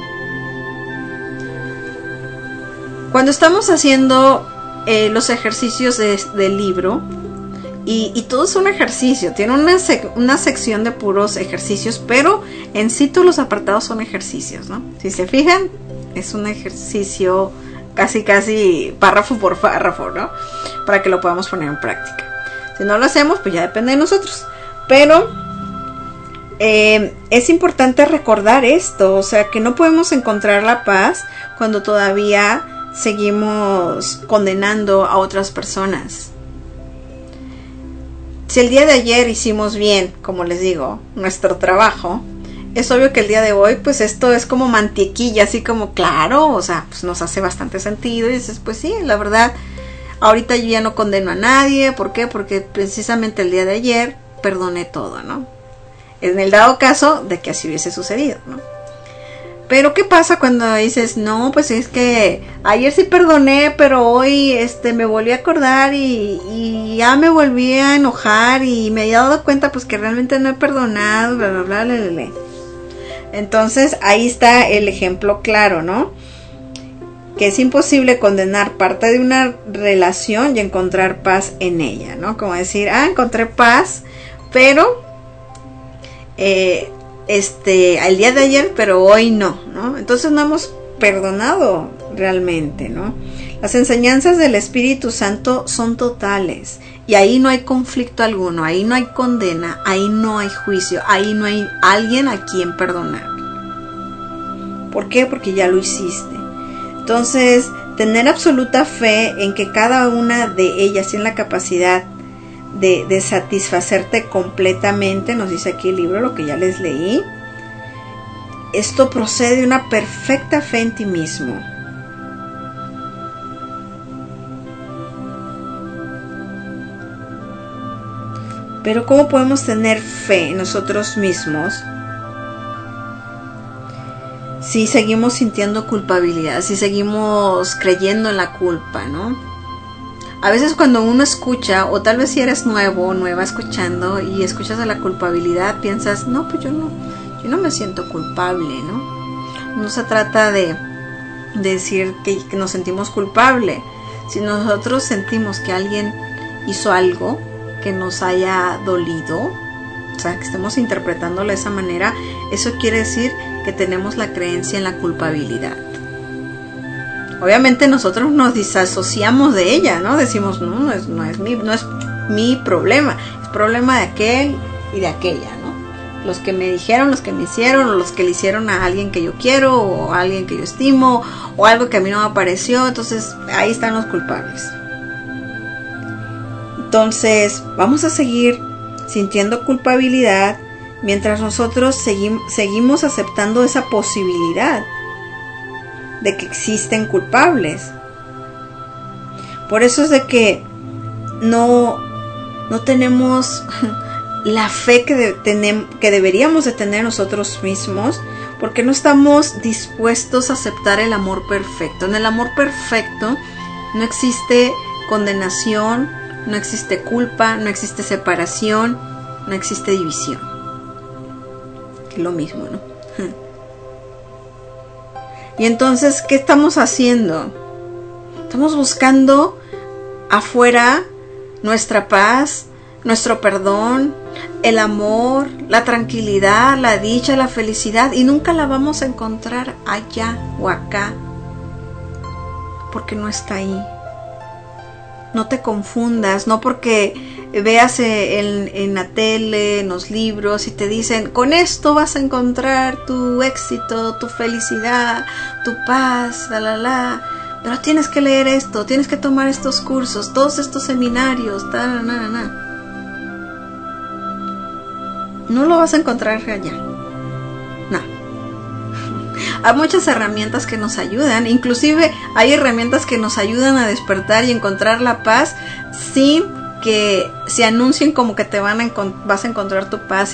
Cuando estamos haciendo los ejercicios del libro, y todo es un ejercicio, tiene una sección de puros ejercicios, pero en sí todos los apartados son ejercicios, ¿no? Si se fijan, es un ejercicio casi párrafo por párrafo, ¿no? Para que lo podamos poner en práctica. Si no lo hacemos, pues ya depende de nosotros. Pero es importante recordar esto, o sea, que no podemos encontrar la paz cuando todavía seguimos condenando a otras personas. Si el día de ayer hicimos bien, como les digo, nuestro trabajo, es obvio que el día de hoy, pues esto es como mantequilla, así como claro, o sea, pues nos hace bastante sentido y dices, pues sí, la verdad, ahorita yo ya no condeno a nadie. ¿Por qué? Porque precisamente el día de ayer perdoné todo, ¿no? En el dado caso de que así hubiese sucedido, ¿no? Pero ¿qué pasa cuando dices, no, pues es que ayer sí perdoné, pero hoy me volví a acordar y ya me volví a enojar y me he dado cuenta pues que realmente no he perdonado, bla, bla, bla, bla, bla, bla. Entonces ahí está el ejemplo claro, ¿no? Que es imposible condenar parte de una relación y encontrar paz en ella, ¿no? Como decir, encontré paz, pero al día de ayer, pero hoy no, ¿no? Entonces no hemos perdonado realmente, ¿no? Las enseñanzas del Espíritu Santo son totales y ahí no hay conflicto alguno, ahí no hay condena, ahí no hay juicio, ahí no hay alguien a quien perdonar. ¿Por qué? Porque ya lo hiciste. Entonces, tener absoluta fe en que cada una de ellas tiene la capacidad de satisfacerte completamente, nos dice aquí el libro, lo que ya les leí. Esto procede de una perfecta fe en ti mismo. Pero ¿cómo podemos tener fe en nosotros mismos si seguimos sintiendo culpabilidad, si seguimos creyendo en la culpa, ¿no? A veces cuando uno escucha, o tal vez si eres nuevo o nueva escuchando y escuchas a la culpabilidad, piensas, no, pues yo no me siento culpable, ¿no? No se trata de decir que nos sentimos culpables. Si nosotros sentimos que alguien hizo algo que nos haya dolido, o sea, que estemos interpretándolo de esa manera, eso quiere decir que tenemos la creencia en la culpabilidad. Obviamente nosotros nos disasociamos de ella, ¿no? Decimos, no es mi problema, es problema de aquel y de aquella, ¿no? Los que me dijeron, los que me hicieron, o los que le hicieron a alguien que yo quiero, o a alguien que yo estimo, o algo que a mí no me pareció. Entonces ahí están los culpables. Entonces vamos a seguir sintiendo culpabilidad mientras nosotros seguimos aceptando esa posibilidad de que existen culpables. Por eso es de que no tenemos la fe que deberíamos de tener nosotros mismos, porque no estamos dispuestos a aceptar el amor perfecto. En el amor perfecto no existe condenación, no existe culpa, no existe separación, no existe división. Es lo mismo, ¿no? Y entonces, ¿qué estamos haciendo? Estamos buscando afuera nuestra paz, nuestro perdón, el amor, la tranquilidad, la dicha, la felicidad, y nunca la vamos a encontrar allá o acá, porque no está ahí. No te confundas, no porque veas en la tele, en los libros, y te dicen, con esto vas a encontrar tu éxito, tu felicidad, tu paz, pero tienes que leer esto, tienes que tomar estos cursos, todos estos seminarios, no lo vas a encontrar allá. No. Hay muchas herramientas que nos ayudan, inclusive hay herramientas que nos ayudan a despertar y encontrar la paz sin que se anuncien como que vas a encontrar tu paz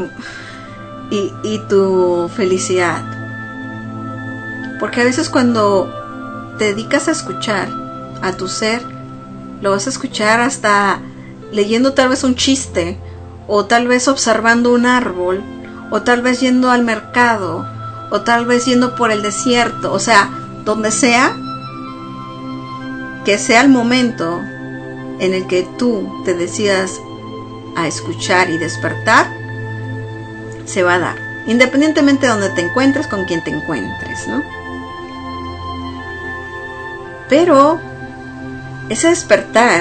y tu felicidad. Porque a veces cuando te dedicas a escuchar a tu ser, lo vas a escuchar hasta leyendo tal vez un chiste, o tal vez observando un árbol, o tal vez yendo al mercado, o tal vez yendo por el desierto, o sea, donde sea, que sea el momento en el que tú te decidas a escuchar y despertar, se va a dar, independientemente de donde te encuentres, con quien te encuentres, ¿no? Pero ese despertar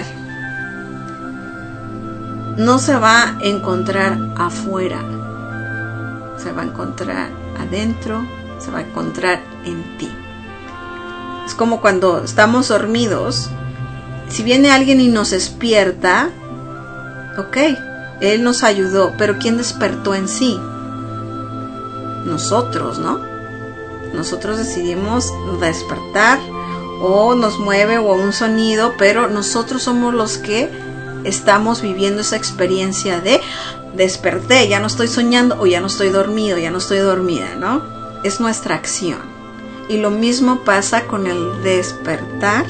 no se va a encontrar afuera, se va a encontrar adentro, se va a encontrar en ti. Es como cuando estamos dormidos, si viene alguien y nos despierta, ok, él nos ayudó, pero ¿quién despertó en sí? Nosotros, ¿no? Nosotros decidimos despertar, o nos mueve, o un sonido, pero nosotros somos los que estamos viviendo esa experiencia de desperté, ya no estoy soñando, o ya no estoy dormido, ya no estoy dormida, ¿no? Es nuestra acción. Y lo mismo pasa con el despertar,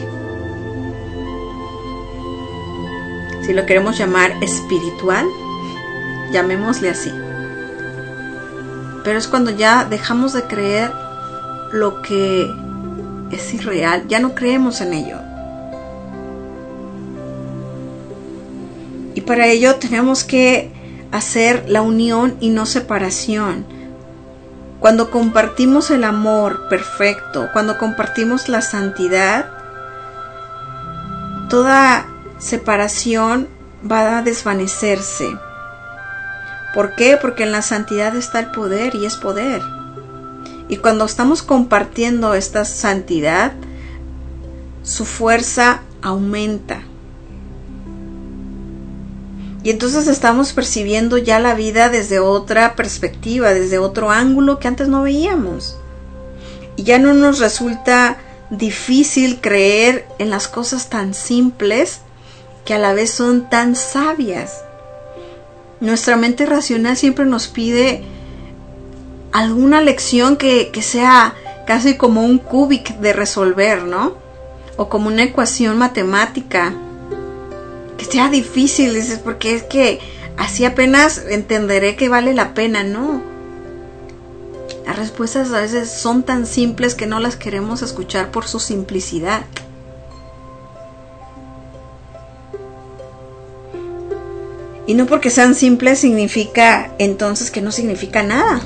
si lo queremos llamar espiritual, llamémosle así. Pero es cuando ya dejamos de creer lo que es irreal, ya no creemos en ello. Y para ello tenemos que hacer la unión y no separación. Cuando compartimos el amor perfecto, cuando compartimos la santidad, toda separación va a desvanecerse. ¿Por qué? Porque en la santidad está el poder, y es poder. Y cuando estamos compartiendo esta santidad, su fuerza aumenta. Y entonces estamos percibiendo ya la vida desde otra perspectiva, desde otro ángulo que antes no veíamos. Y ya no nos resulta difícil creer en las cosas tan simples que a la vez son tan sabias. Nuestra mente racional siempre nos pide alguna lección que sea casi como un cubic de resolver, ¿no? O como una ecuación matemática que sea difícil, dices, porque es que así apenas entenderé que vale la pena, ¿no? Las respuestas a veces son tan simples que no las queremos escuchar por su simplicidad. Y no porque sean simples significa entonces que no significa nada.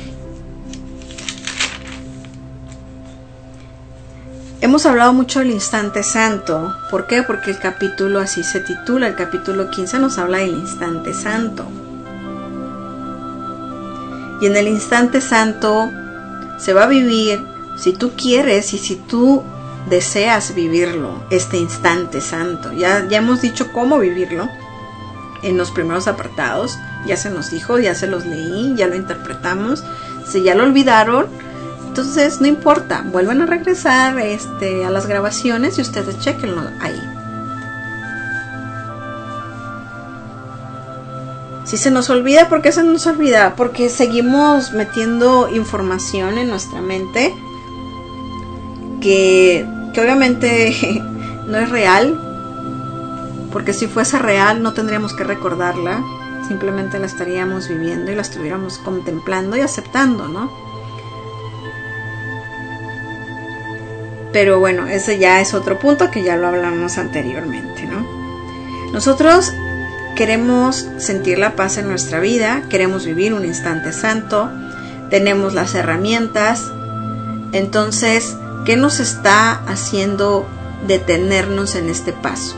Hemos hablado mucho del instante santo. ¿Por qué? Porque el capítulo así se titula. El capítulo 15 nos habla del instante santo. Y en el instante santo se va a vivir, si tú quieres y si tú deseas vivirlo, este instante santo. Ya hemos dicho cómo vivirlo en los primeros apartados. Ya se nos dijo, ya se los leí, ya lo interpretamos. Si ya lo olvidaron, entonces no importa, vuelvan a regresar a las grabaciones y ustedes chequenlo ahí. Si se nos olvida, ¿por qué se nos olvida? Porque seguimos metiendo información en nuestra mente que obviamente no es real, porque si fuese real no tendríamos que recordarla, simplemente la estaríamos viviendo y la estuviéramos contemplando y aceptando, ¿no? Pero bueno, ese ya es otro punto que ya lo hablamos anteriormente, ¿no? Nosotros queremos sentir la paz en nuestra vida, queremos vivir un instante santo, tenemos las herramientas. Entonces, ¿qué nos está haciendo detenernos en este paso?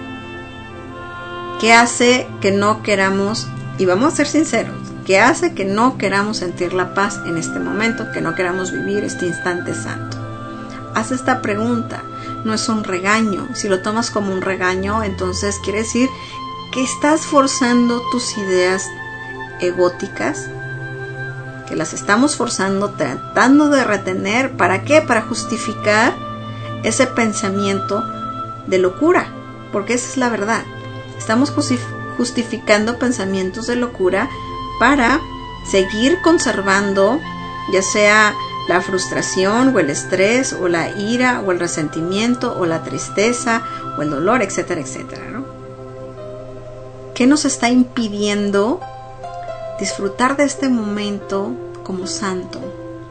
¿Qué hace que no queramos, y vamos a ser sinceros, qué hace que no queramos sentir la paz en este momento, que no queramos vivir este instante santo? Haz esta pregunta, no es un regaño. Si lo tomas como un regaño, entonces quiere decir que estás forzando tus ideas egóticas, que las estamos forzando, tratando de retener. ¿Para qué? Para justificar ese pensamiento de locura, porque esa es la verdad. Estamos justificando pensamientos de locura para seguir conservando, ya sea la frustración o el estrés o la ira o el resentimiento o la tristeza o el dolor, etcétera, etcétera, ¿no? ¿Qué nos está impidiendo disfrutar de este momento como santo?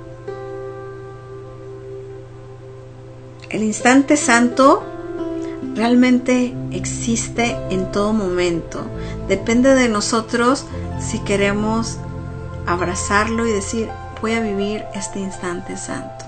El instante santo realmente existe en todo momento. Depende de nosotros si queremos abrazarlo y decir, voy a vivir este instante santo.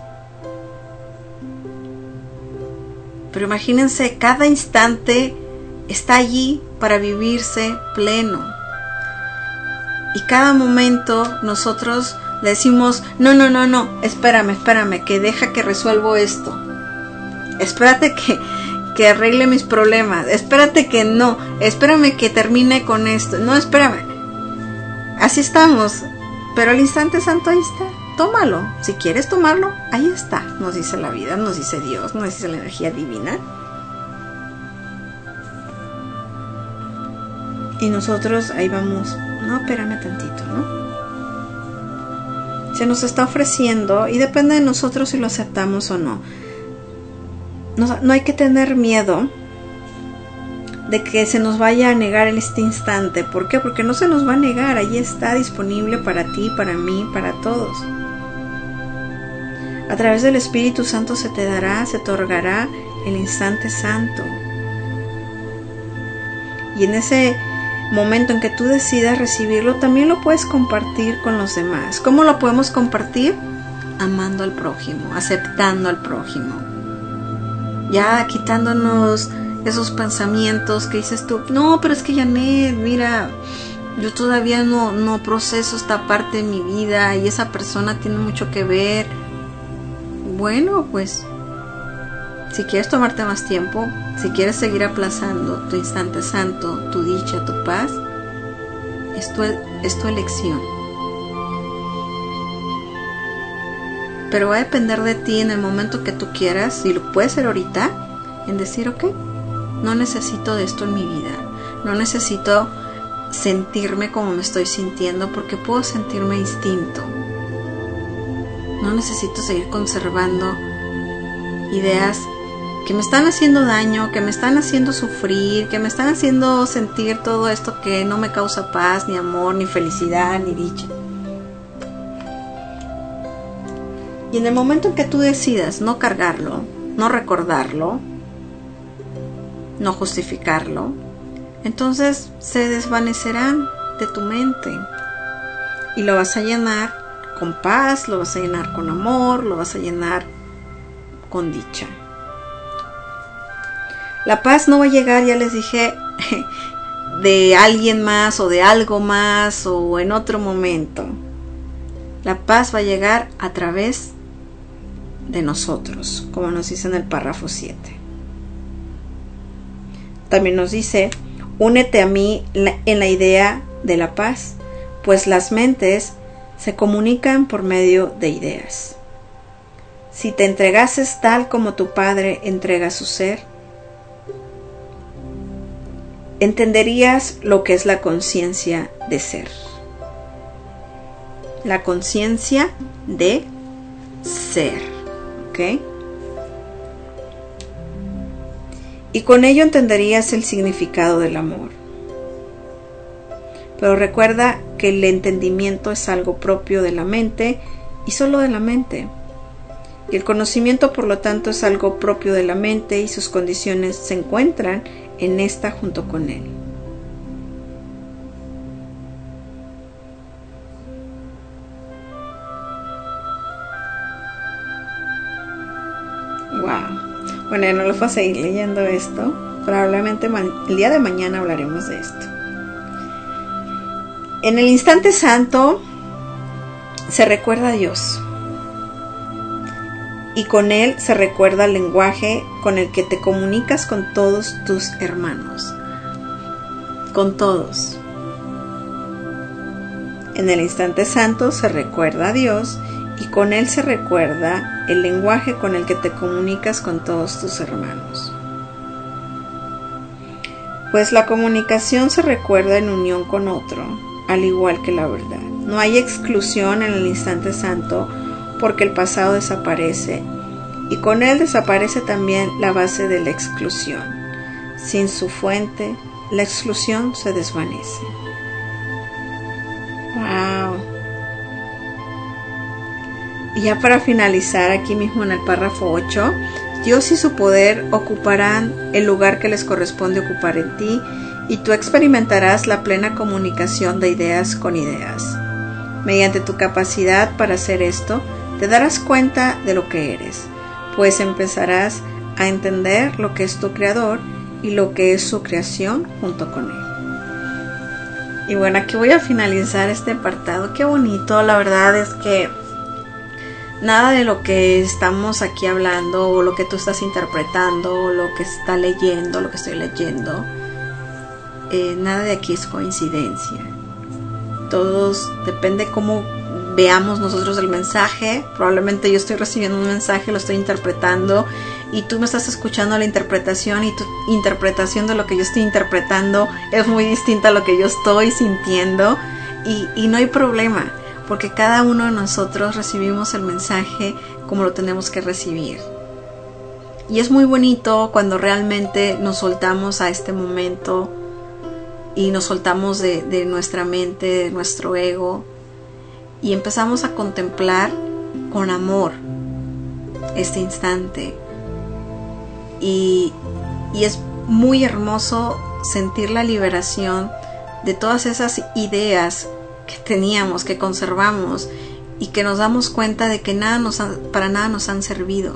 Pero imagínense, cada instante está allí para vivirse pleno. Y cada momento nosotros le decimos, no, espérame, que deja que resuelvo esto. Espérate que arregle mis problemas. Espérate que no. Espérame que termine con esto. No, espérame. Así estamos. Pero el instante santo ahí está. Tómalo. Si quieres tomarlo, ahí está. Nos dice la vida, nos dice Dios, nos dice la energía divina. Y nosotros ahí vamos. No, espérame tantito, ¿no? Se nos está ofreciendo y depende de nosotros si lo aceptamos o no. No hay que tener miedo de que se nos vaya a negar en este instante. ¿Por qué? Porque no se nos va a negar. Ahí está disponible para ti, para mí, para todos. A través del Espíritu Santo se te dará, se te otorgará el instante santo. Y en ese momento en que tú decidas recibirlo, también lo puedes compartir con los demás. ¿Cómo lo podemos compartir? Amando al prójimo, aceptando al prójimo. Ya quitándonos esos pensamientos que dices tú, no, pero es que Janet, mira, yo todavía no proceso esta parte de mi vida y esa persona tiene mucho que ver. Bueno, pues, si quieres tomarte más tiempo, si quieres seguir aplazando tu instante santo, tu dicha, tu paz, es tu elección. Pero va a depender de ti en el momento que tú quieras, y lo puedes hacer ahorita, en decir, ok, no necesito de esto en mi vida, no necesito sentirme como me estoy sintiendo, porque puedo sentirme distinto. No necesito seguir conservando ideas que me están haciendo daño, que me están haciendo sufrir, que me están haciendo sentir todo esto que no me causa paz, ni amor, ni felicidad, ni dicha. Y en el momento en que tú decidas no cargarlo, no recordarlo, no justificarlo, entonces se desvanecerán de tu mente y lo vas a llenar con paz, lo vas a llenar con amor, lo vas a llenar con dicha. La paz no va a llegar, ya les dije, de alguien más o de algo más o en otro momento. La paz va a llegar a través de nosotros, como nos dice en el párrafo 7. También nos dice: únete a mí en la idea de la paz, pues las mentes se comunican por medio de ideas. Si te entregases tal como tu Padre entrega su ser, entenderías lo que es la conciencia de ser. La conciencia de ser, ¿ok? Y con ello entenderías el significado del amor. Pero recuerda que el entendimiento es algo propio de la mente y solo de la mente. Y el conocimiento, por lo tanto, es algo propio de la mente y sus condiciones se encuentran en esta junto con él. Wow. Bueno, ya no lo voy a seguir leyendo esto. Probablemente el día de mañana hablaremos de esto. En el instante santo se recuerda a Dios. Y con él se recuerda el lenguaje con el que te comunicas con todos tus hermanos. Con todos. En el instante santo se recuerda a Dios y con él se recuerda el lenguaje con el que te comunicas con todos tus hermanos. Pues la comunicación se recuerda en unión con otro, al igual que la verdad. No hay exclusión en el instante santo, porque el pasado desaparece y con él desaparece también la base de la exclusión. Sin su fuente, la exclusión se desvanece. ¡Wow! Y ya para finalizar, aquí mismo en el párrafo 8, Dios y su poder ocuparán el lugar que les corresponde ocupar en ti y tú experimentarás la plena comunicación de ideas con ideas. Mediante tu capacidad para hacer esto, te darás cuenta de lo que eres, pues empezarás a entender lo que es tu creador y lo que es su creación junto con él. Y bueno, aquí voy a finalizar este apartado. Qué bonito, la verdad es que nada de lo que estamos aquí hablando o lo que tú estás interpretando o lo que está leyendo, lo que estoy leyendo, nada de aquí es coincidencia. Todos, depende cómo veamos nosotros el mensaje. Probablemente yo estoy recibiendo un mensaje, lo estoy interpretando y tú me estás escuchando la interpretación y tu interpretación de lo que yo estoy interpretando es muy distinta a lo que yo estoy sintiendo y no hay problema, porque cada uno de nosotros recibimos el mensaje como lo tenemos que recibir. Y es muy bonito cuando realmente nos soltamos a este momento y nos soltamos de nuestra mente, de nuestro ego, y empezamos a contemplar con amor este instante. Y es muy hermoso sentir la liberación de todas esas ideas que teníamos, que conservamos y que nos damos cuenta de que para nada nos han servido.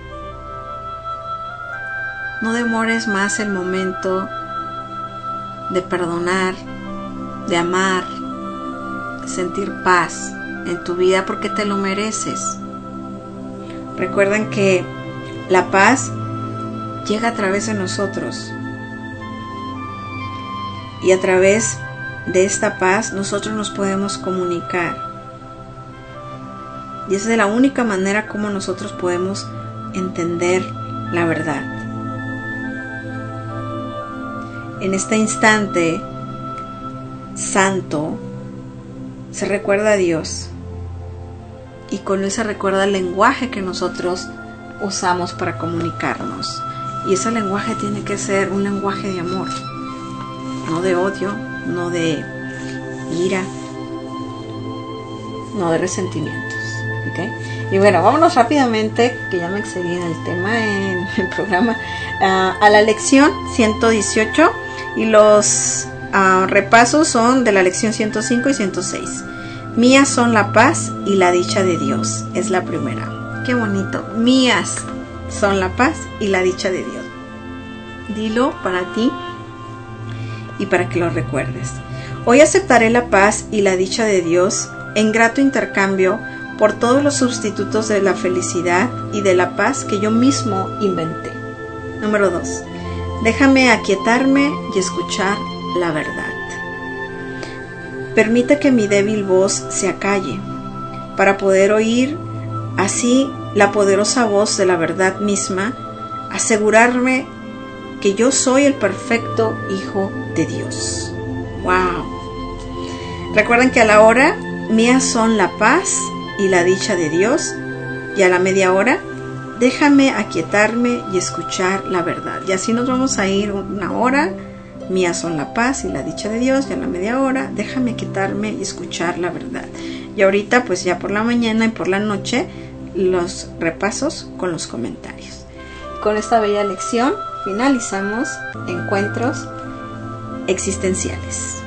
No demores más el momento de perdonar, de amar, de sentir paz en tu vida, porque te lo mereces. Recuerden que la paz llega a través de nosotros y a través de esta paz nosotros nos podemos comunicar. Y esa es la única manera como nosotros podemos entender la verdad. En este instante santo se recuerda a Dios, y con él se recuerda el lenguaje que nosotros usamos para comunicarnos. Y ese lenguaje tiene que ser un lenguaje de amor, no de odio, no de ira, no de resentimientos. ¿Okay? Y bueno, vámonos rápidamente, que ya me excedí en el tema, en el programa, a la lección 118, y los repasos son de la lección 105 y 106. Mías son la paz y la dicha de Dios, es la primera. Qué bonito. Mías son la paz y la dicha de Dios. Dilo para ti y para que lo recuerdes. Hoy aceptaré la paz y la dicha de Dios en grato intercambio por todos los sustitutos de la felicidad y de la paz que yo mismo inventé. Número 2. Déjame aquietarme y escuchar la verdad. Permite que mi débil voz se acalle para poder oír así la poderosa voz de la verdad misma, asegurarme que yo soy el perfecto Hijo de Dios. ¡Wow! Recuerden que a la hora, mías son la paz y la dicha de Dios, y a la media hora, déjame aquietarme y escuchar la verdad. Y así nos vamos a ir una hora. Mías son la paz y la dicha de Dios, y a la media hora, déjame quitarme y escuchar la verdad. Y ahorita, pues ya por la mañana y por la noche, los repasos con los comentarios. Con esta bella lección, finalizamos Encuentros Existenciales.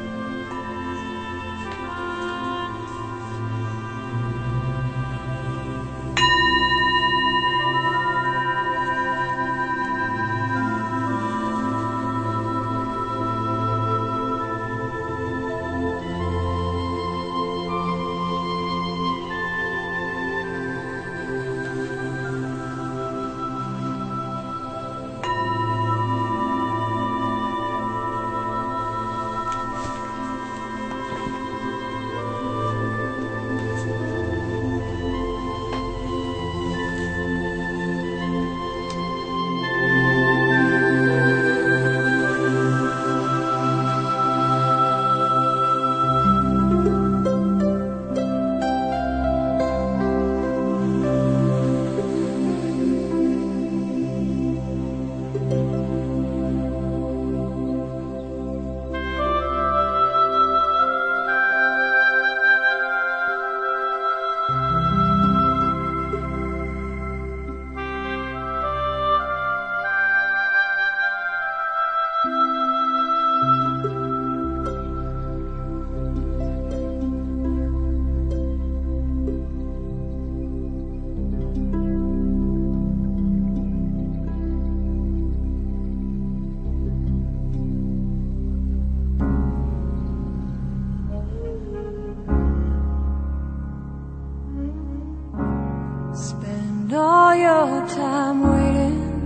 All your time waiting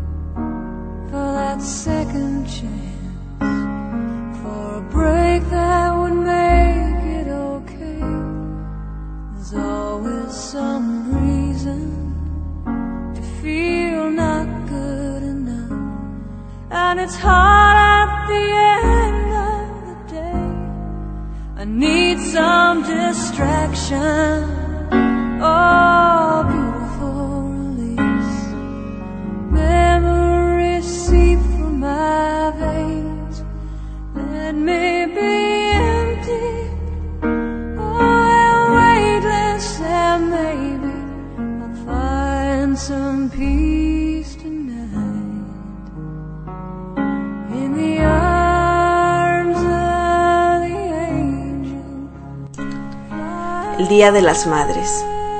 for that second chance, for a break that would make it okay. There's always some reason to feel not good enough, and it's hard at the end of the day. I need some distraction. Oh, beautiful release. Memories seep from my veins. Let me be empty. Oh, weightless, and maybe I'll find some peace tonight in the arms of the angel. El Día de las Madres.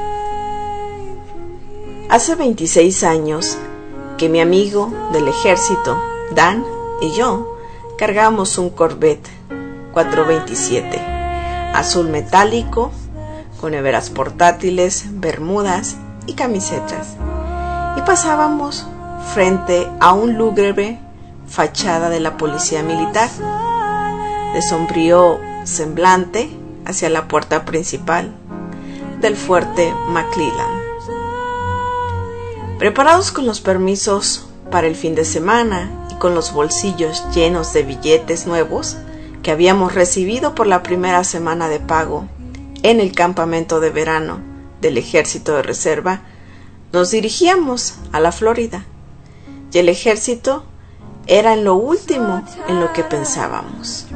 Hace 26 años que mi amigo del ejército, Dan, y yo cargábamos un Corvette 427, azul metálico, con neveras portátiles, bermudas y camisetas, y pasábamos frente a un lúgubre fachada de la policía militar. de sombrío semblante hacia la puerta principal del fuerte McClellan. Preparados con los permisos para el fin de semana y con los bolsillos llenos de billetes nuevos que habíamos recibido por la primera semana de pago en el campamento de verano del Ejército de Reserva, nos dirigíamos a la Florida, y el ejército era en lo último en lo que pensábamos.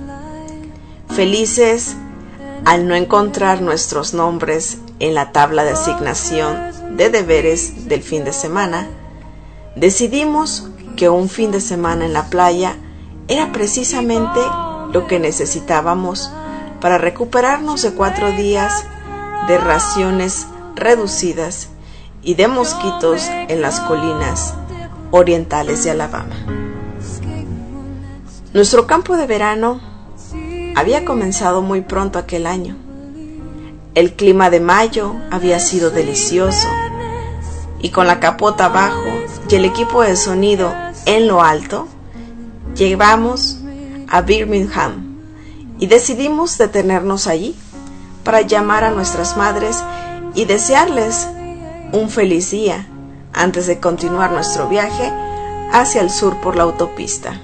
Felices al no encontrar nuestros nombres en la tabla de asignación de deberes del fin de semana, decidimos que un fin de semana en la playa era precisamente lo que necesitábamos para recuperarnos de 4 días de raciones reducidas y de mosquitos en las colinas orientales de Alabama. Nuestro campo de verano había comenzado muy pronto aquel año. El clima de mayo había sido delicioso, y con la capota abajo y el equipo de sonido en lo alto, llegamos a Birmingham y decidimos detenernos allí para llamar a nuestras madres y desearles un feliz día antes de continuar nuestro viaje hacia el sur por la autopista.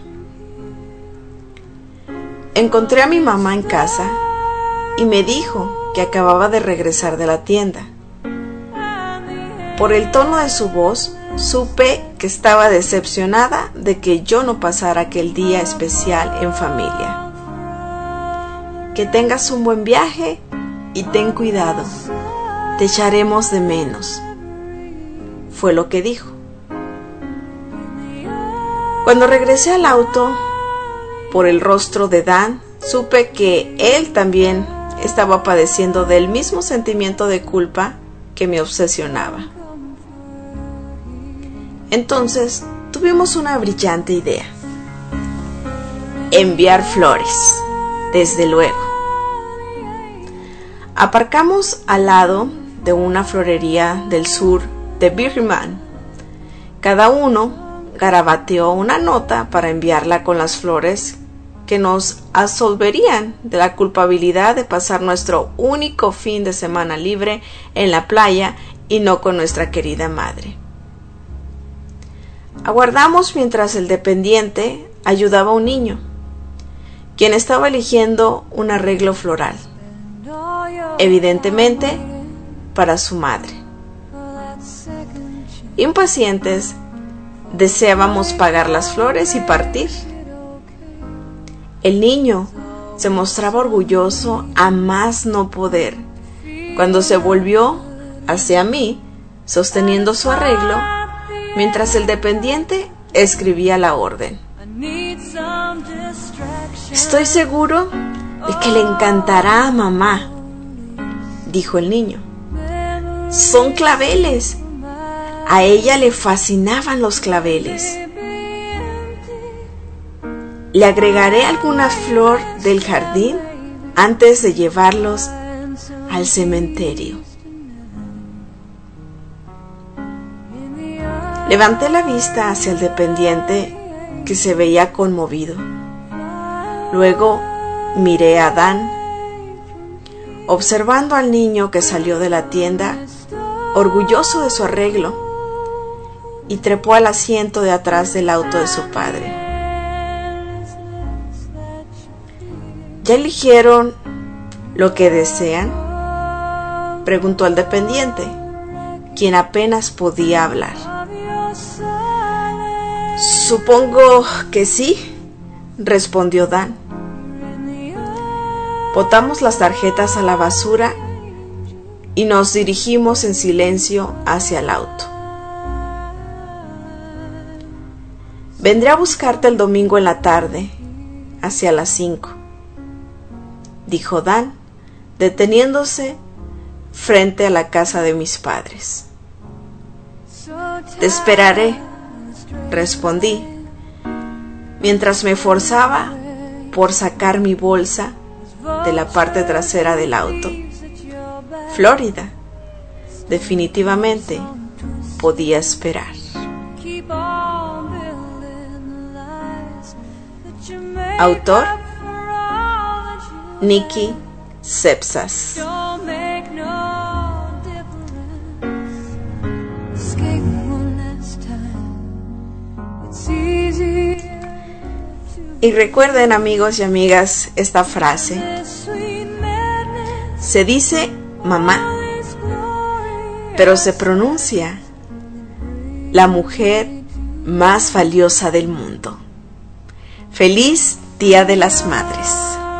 Encontré a mi mamá en casa y me dijo que acababa de regresar de la tienda. Por el tono de su voz, supe que estaba decepcionada de que yo no pasara aquel día especial en familia. Que tengas un buen viaje y ten cuidado, te echaremos de menos, fue lo que dijo. Cuando regresé al auto, por el rostro de Dan, supe que él también estaba padeciendo del mismo sentimiento de culpa que me obsesionaba. Entonces tuvimos una brillante idea: enviar flores, desde luego. Aparcamos al lado de una florería del sur de Birmingham. Cada uno garabateó una nota para enviarla con las flores que nos absolverían de la culpabilidad de pasar nuestro único fin de semana libre en la playa y no con nuestra querida madre. Aguardamos mientras el dependiente ayudaba a un niño, quien estaba eligiendo un arreglo floral, evidentemente para su madre. Impacientes, deseábamos pagar las flores y partir. El niño se mostraba orgulloso a más no poder cuando se volvió hacia mí, sosteniendo su arreglo, mientras el dependiente escribía la orden. Estoy seguro de que le encantará a mamá, dijo el niño. Son claveles. A ella le fascinaban los claveles. Le agregaré alguna flor del jardín antes de llevarlos al cementerio. Levanté la vista hacia el dependiente, que se veía conmovido. Luego miré a Dan, observando al niño que salió de la tienda, orgulloso de su arreglo, y trepó al asiento de atrás del auto de su padre. ¿Ya eligieron lo que desean?, preguntó el dependiente, quien apenas podía hablar. Supongo que sí, respondió Dan. Botamos las tarjetas a la basura y nos dirigimos en silencio hacia el auto. Vendré a buscarte el domingo en la tarde, hacia las 5, dijo Dan, deteniéndose frente a la casa de mis padres. Te esperaré, respondí, mientras me forzaba por sacar mi bolsa de la parte trasera del auto. Florida, definitivamente, podía esperar. Autor: Nikki Sepsas. Y recuerden, amigos y amigas, esta frase. Se dice mamá, pero se pronuncia la mujer más valiosa del mundo. Feliz Día de las Madres.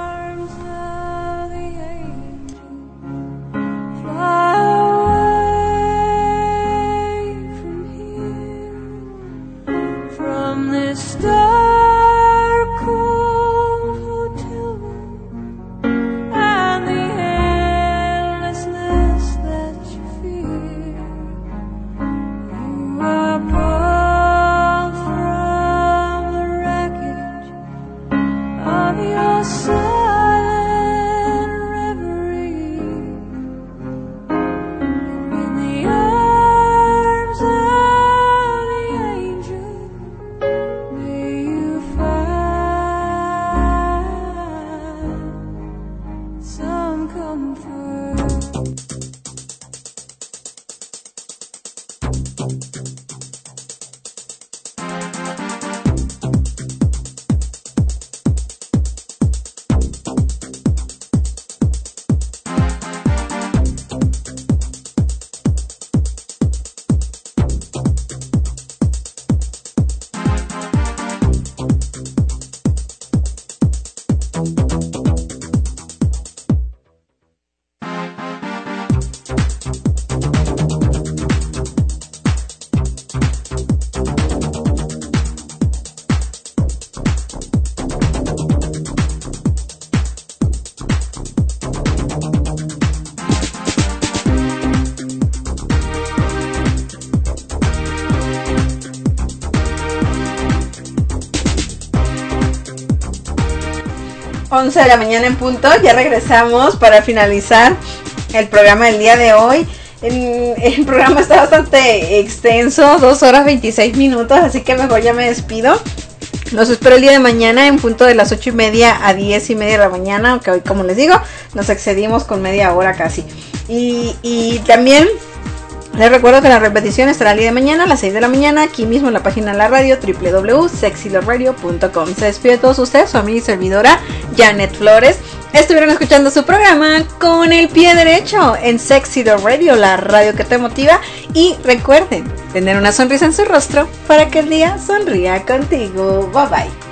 De la mañana en punto, ya regresamos para finalizar el programa del día de hoy. El programa está bastante extenso, 2 horas 26 minutos, así que mejor ya me despido. Los espero el día de mañana en punto de las 8:30 a 10:30 de la mañana, aunque hoy, como les digo, nos excedimos con media hora casi. Y también les recuerdo que la repetición estará el día de mañana a las 6 de la mañana, aquí mismo en la página de la radio, www.sexylogradio.com. Se despide de todos ustedes, su amiga y servidora, Janet Flores. Estuvieron escuchando su programa Con el Pie Derecho en Sexy Love Radio, la radio que te motiva. Y recuerden tener una sonrisa en su rostro para que el día sonría contigo. Bye bye.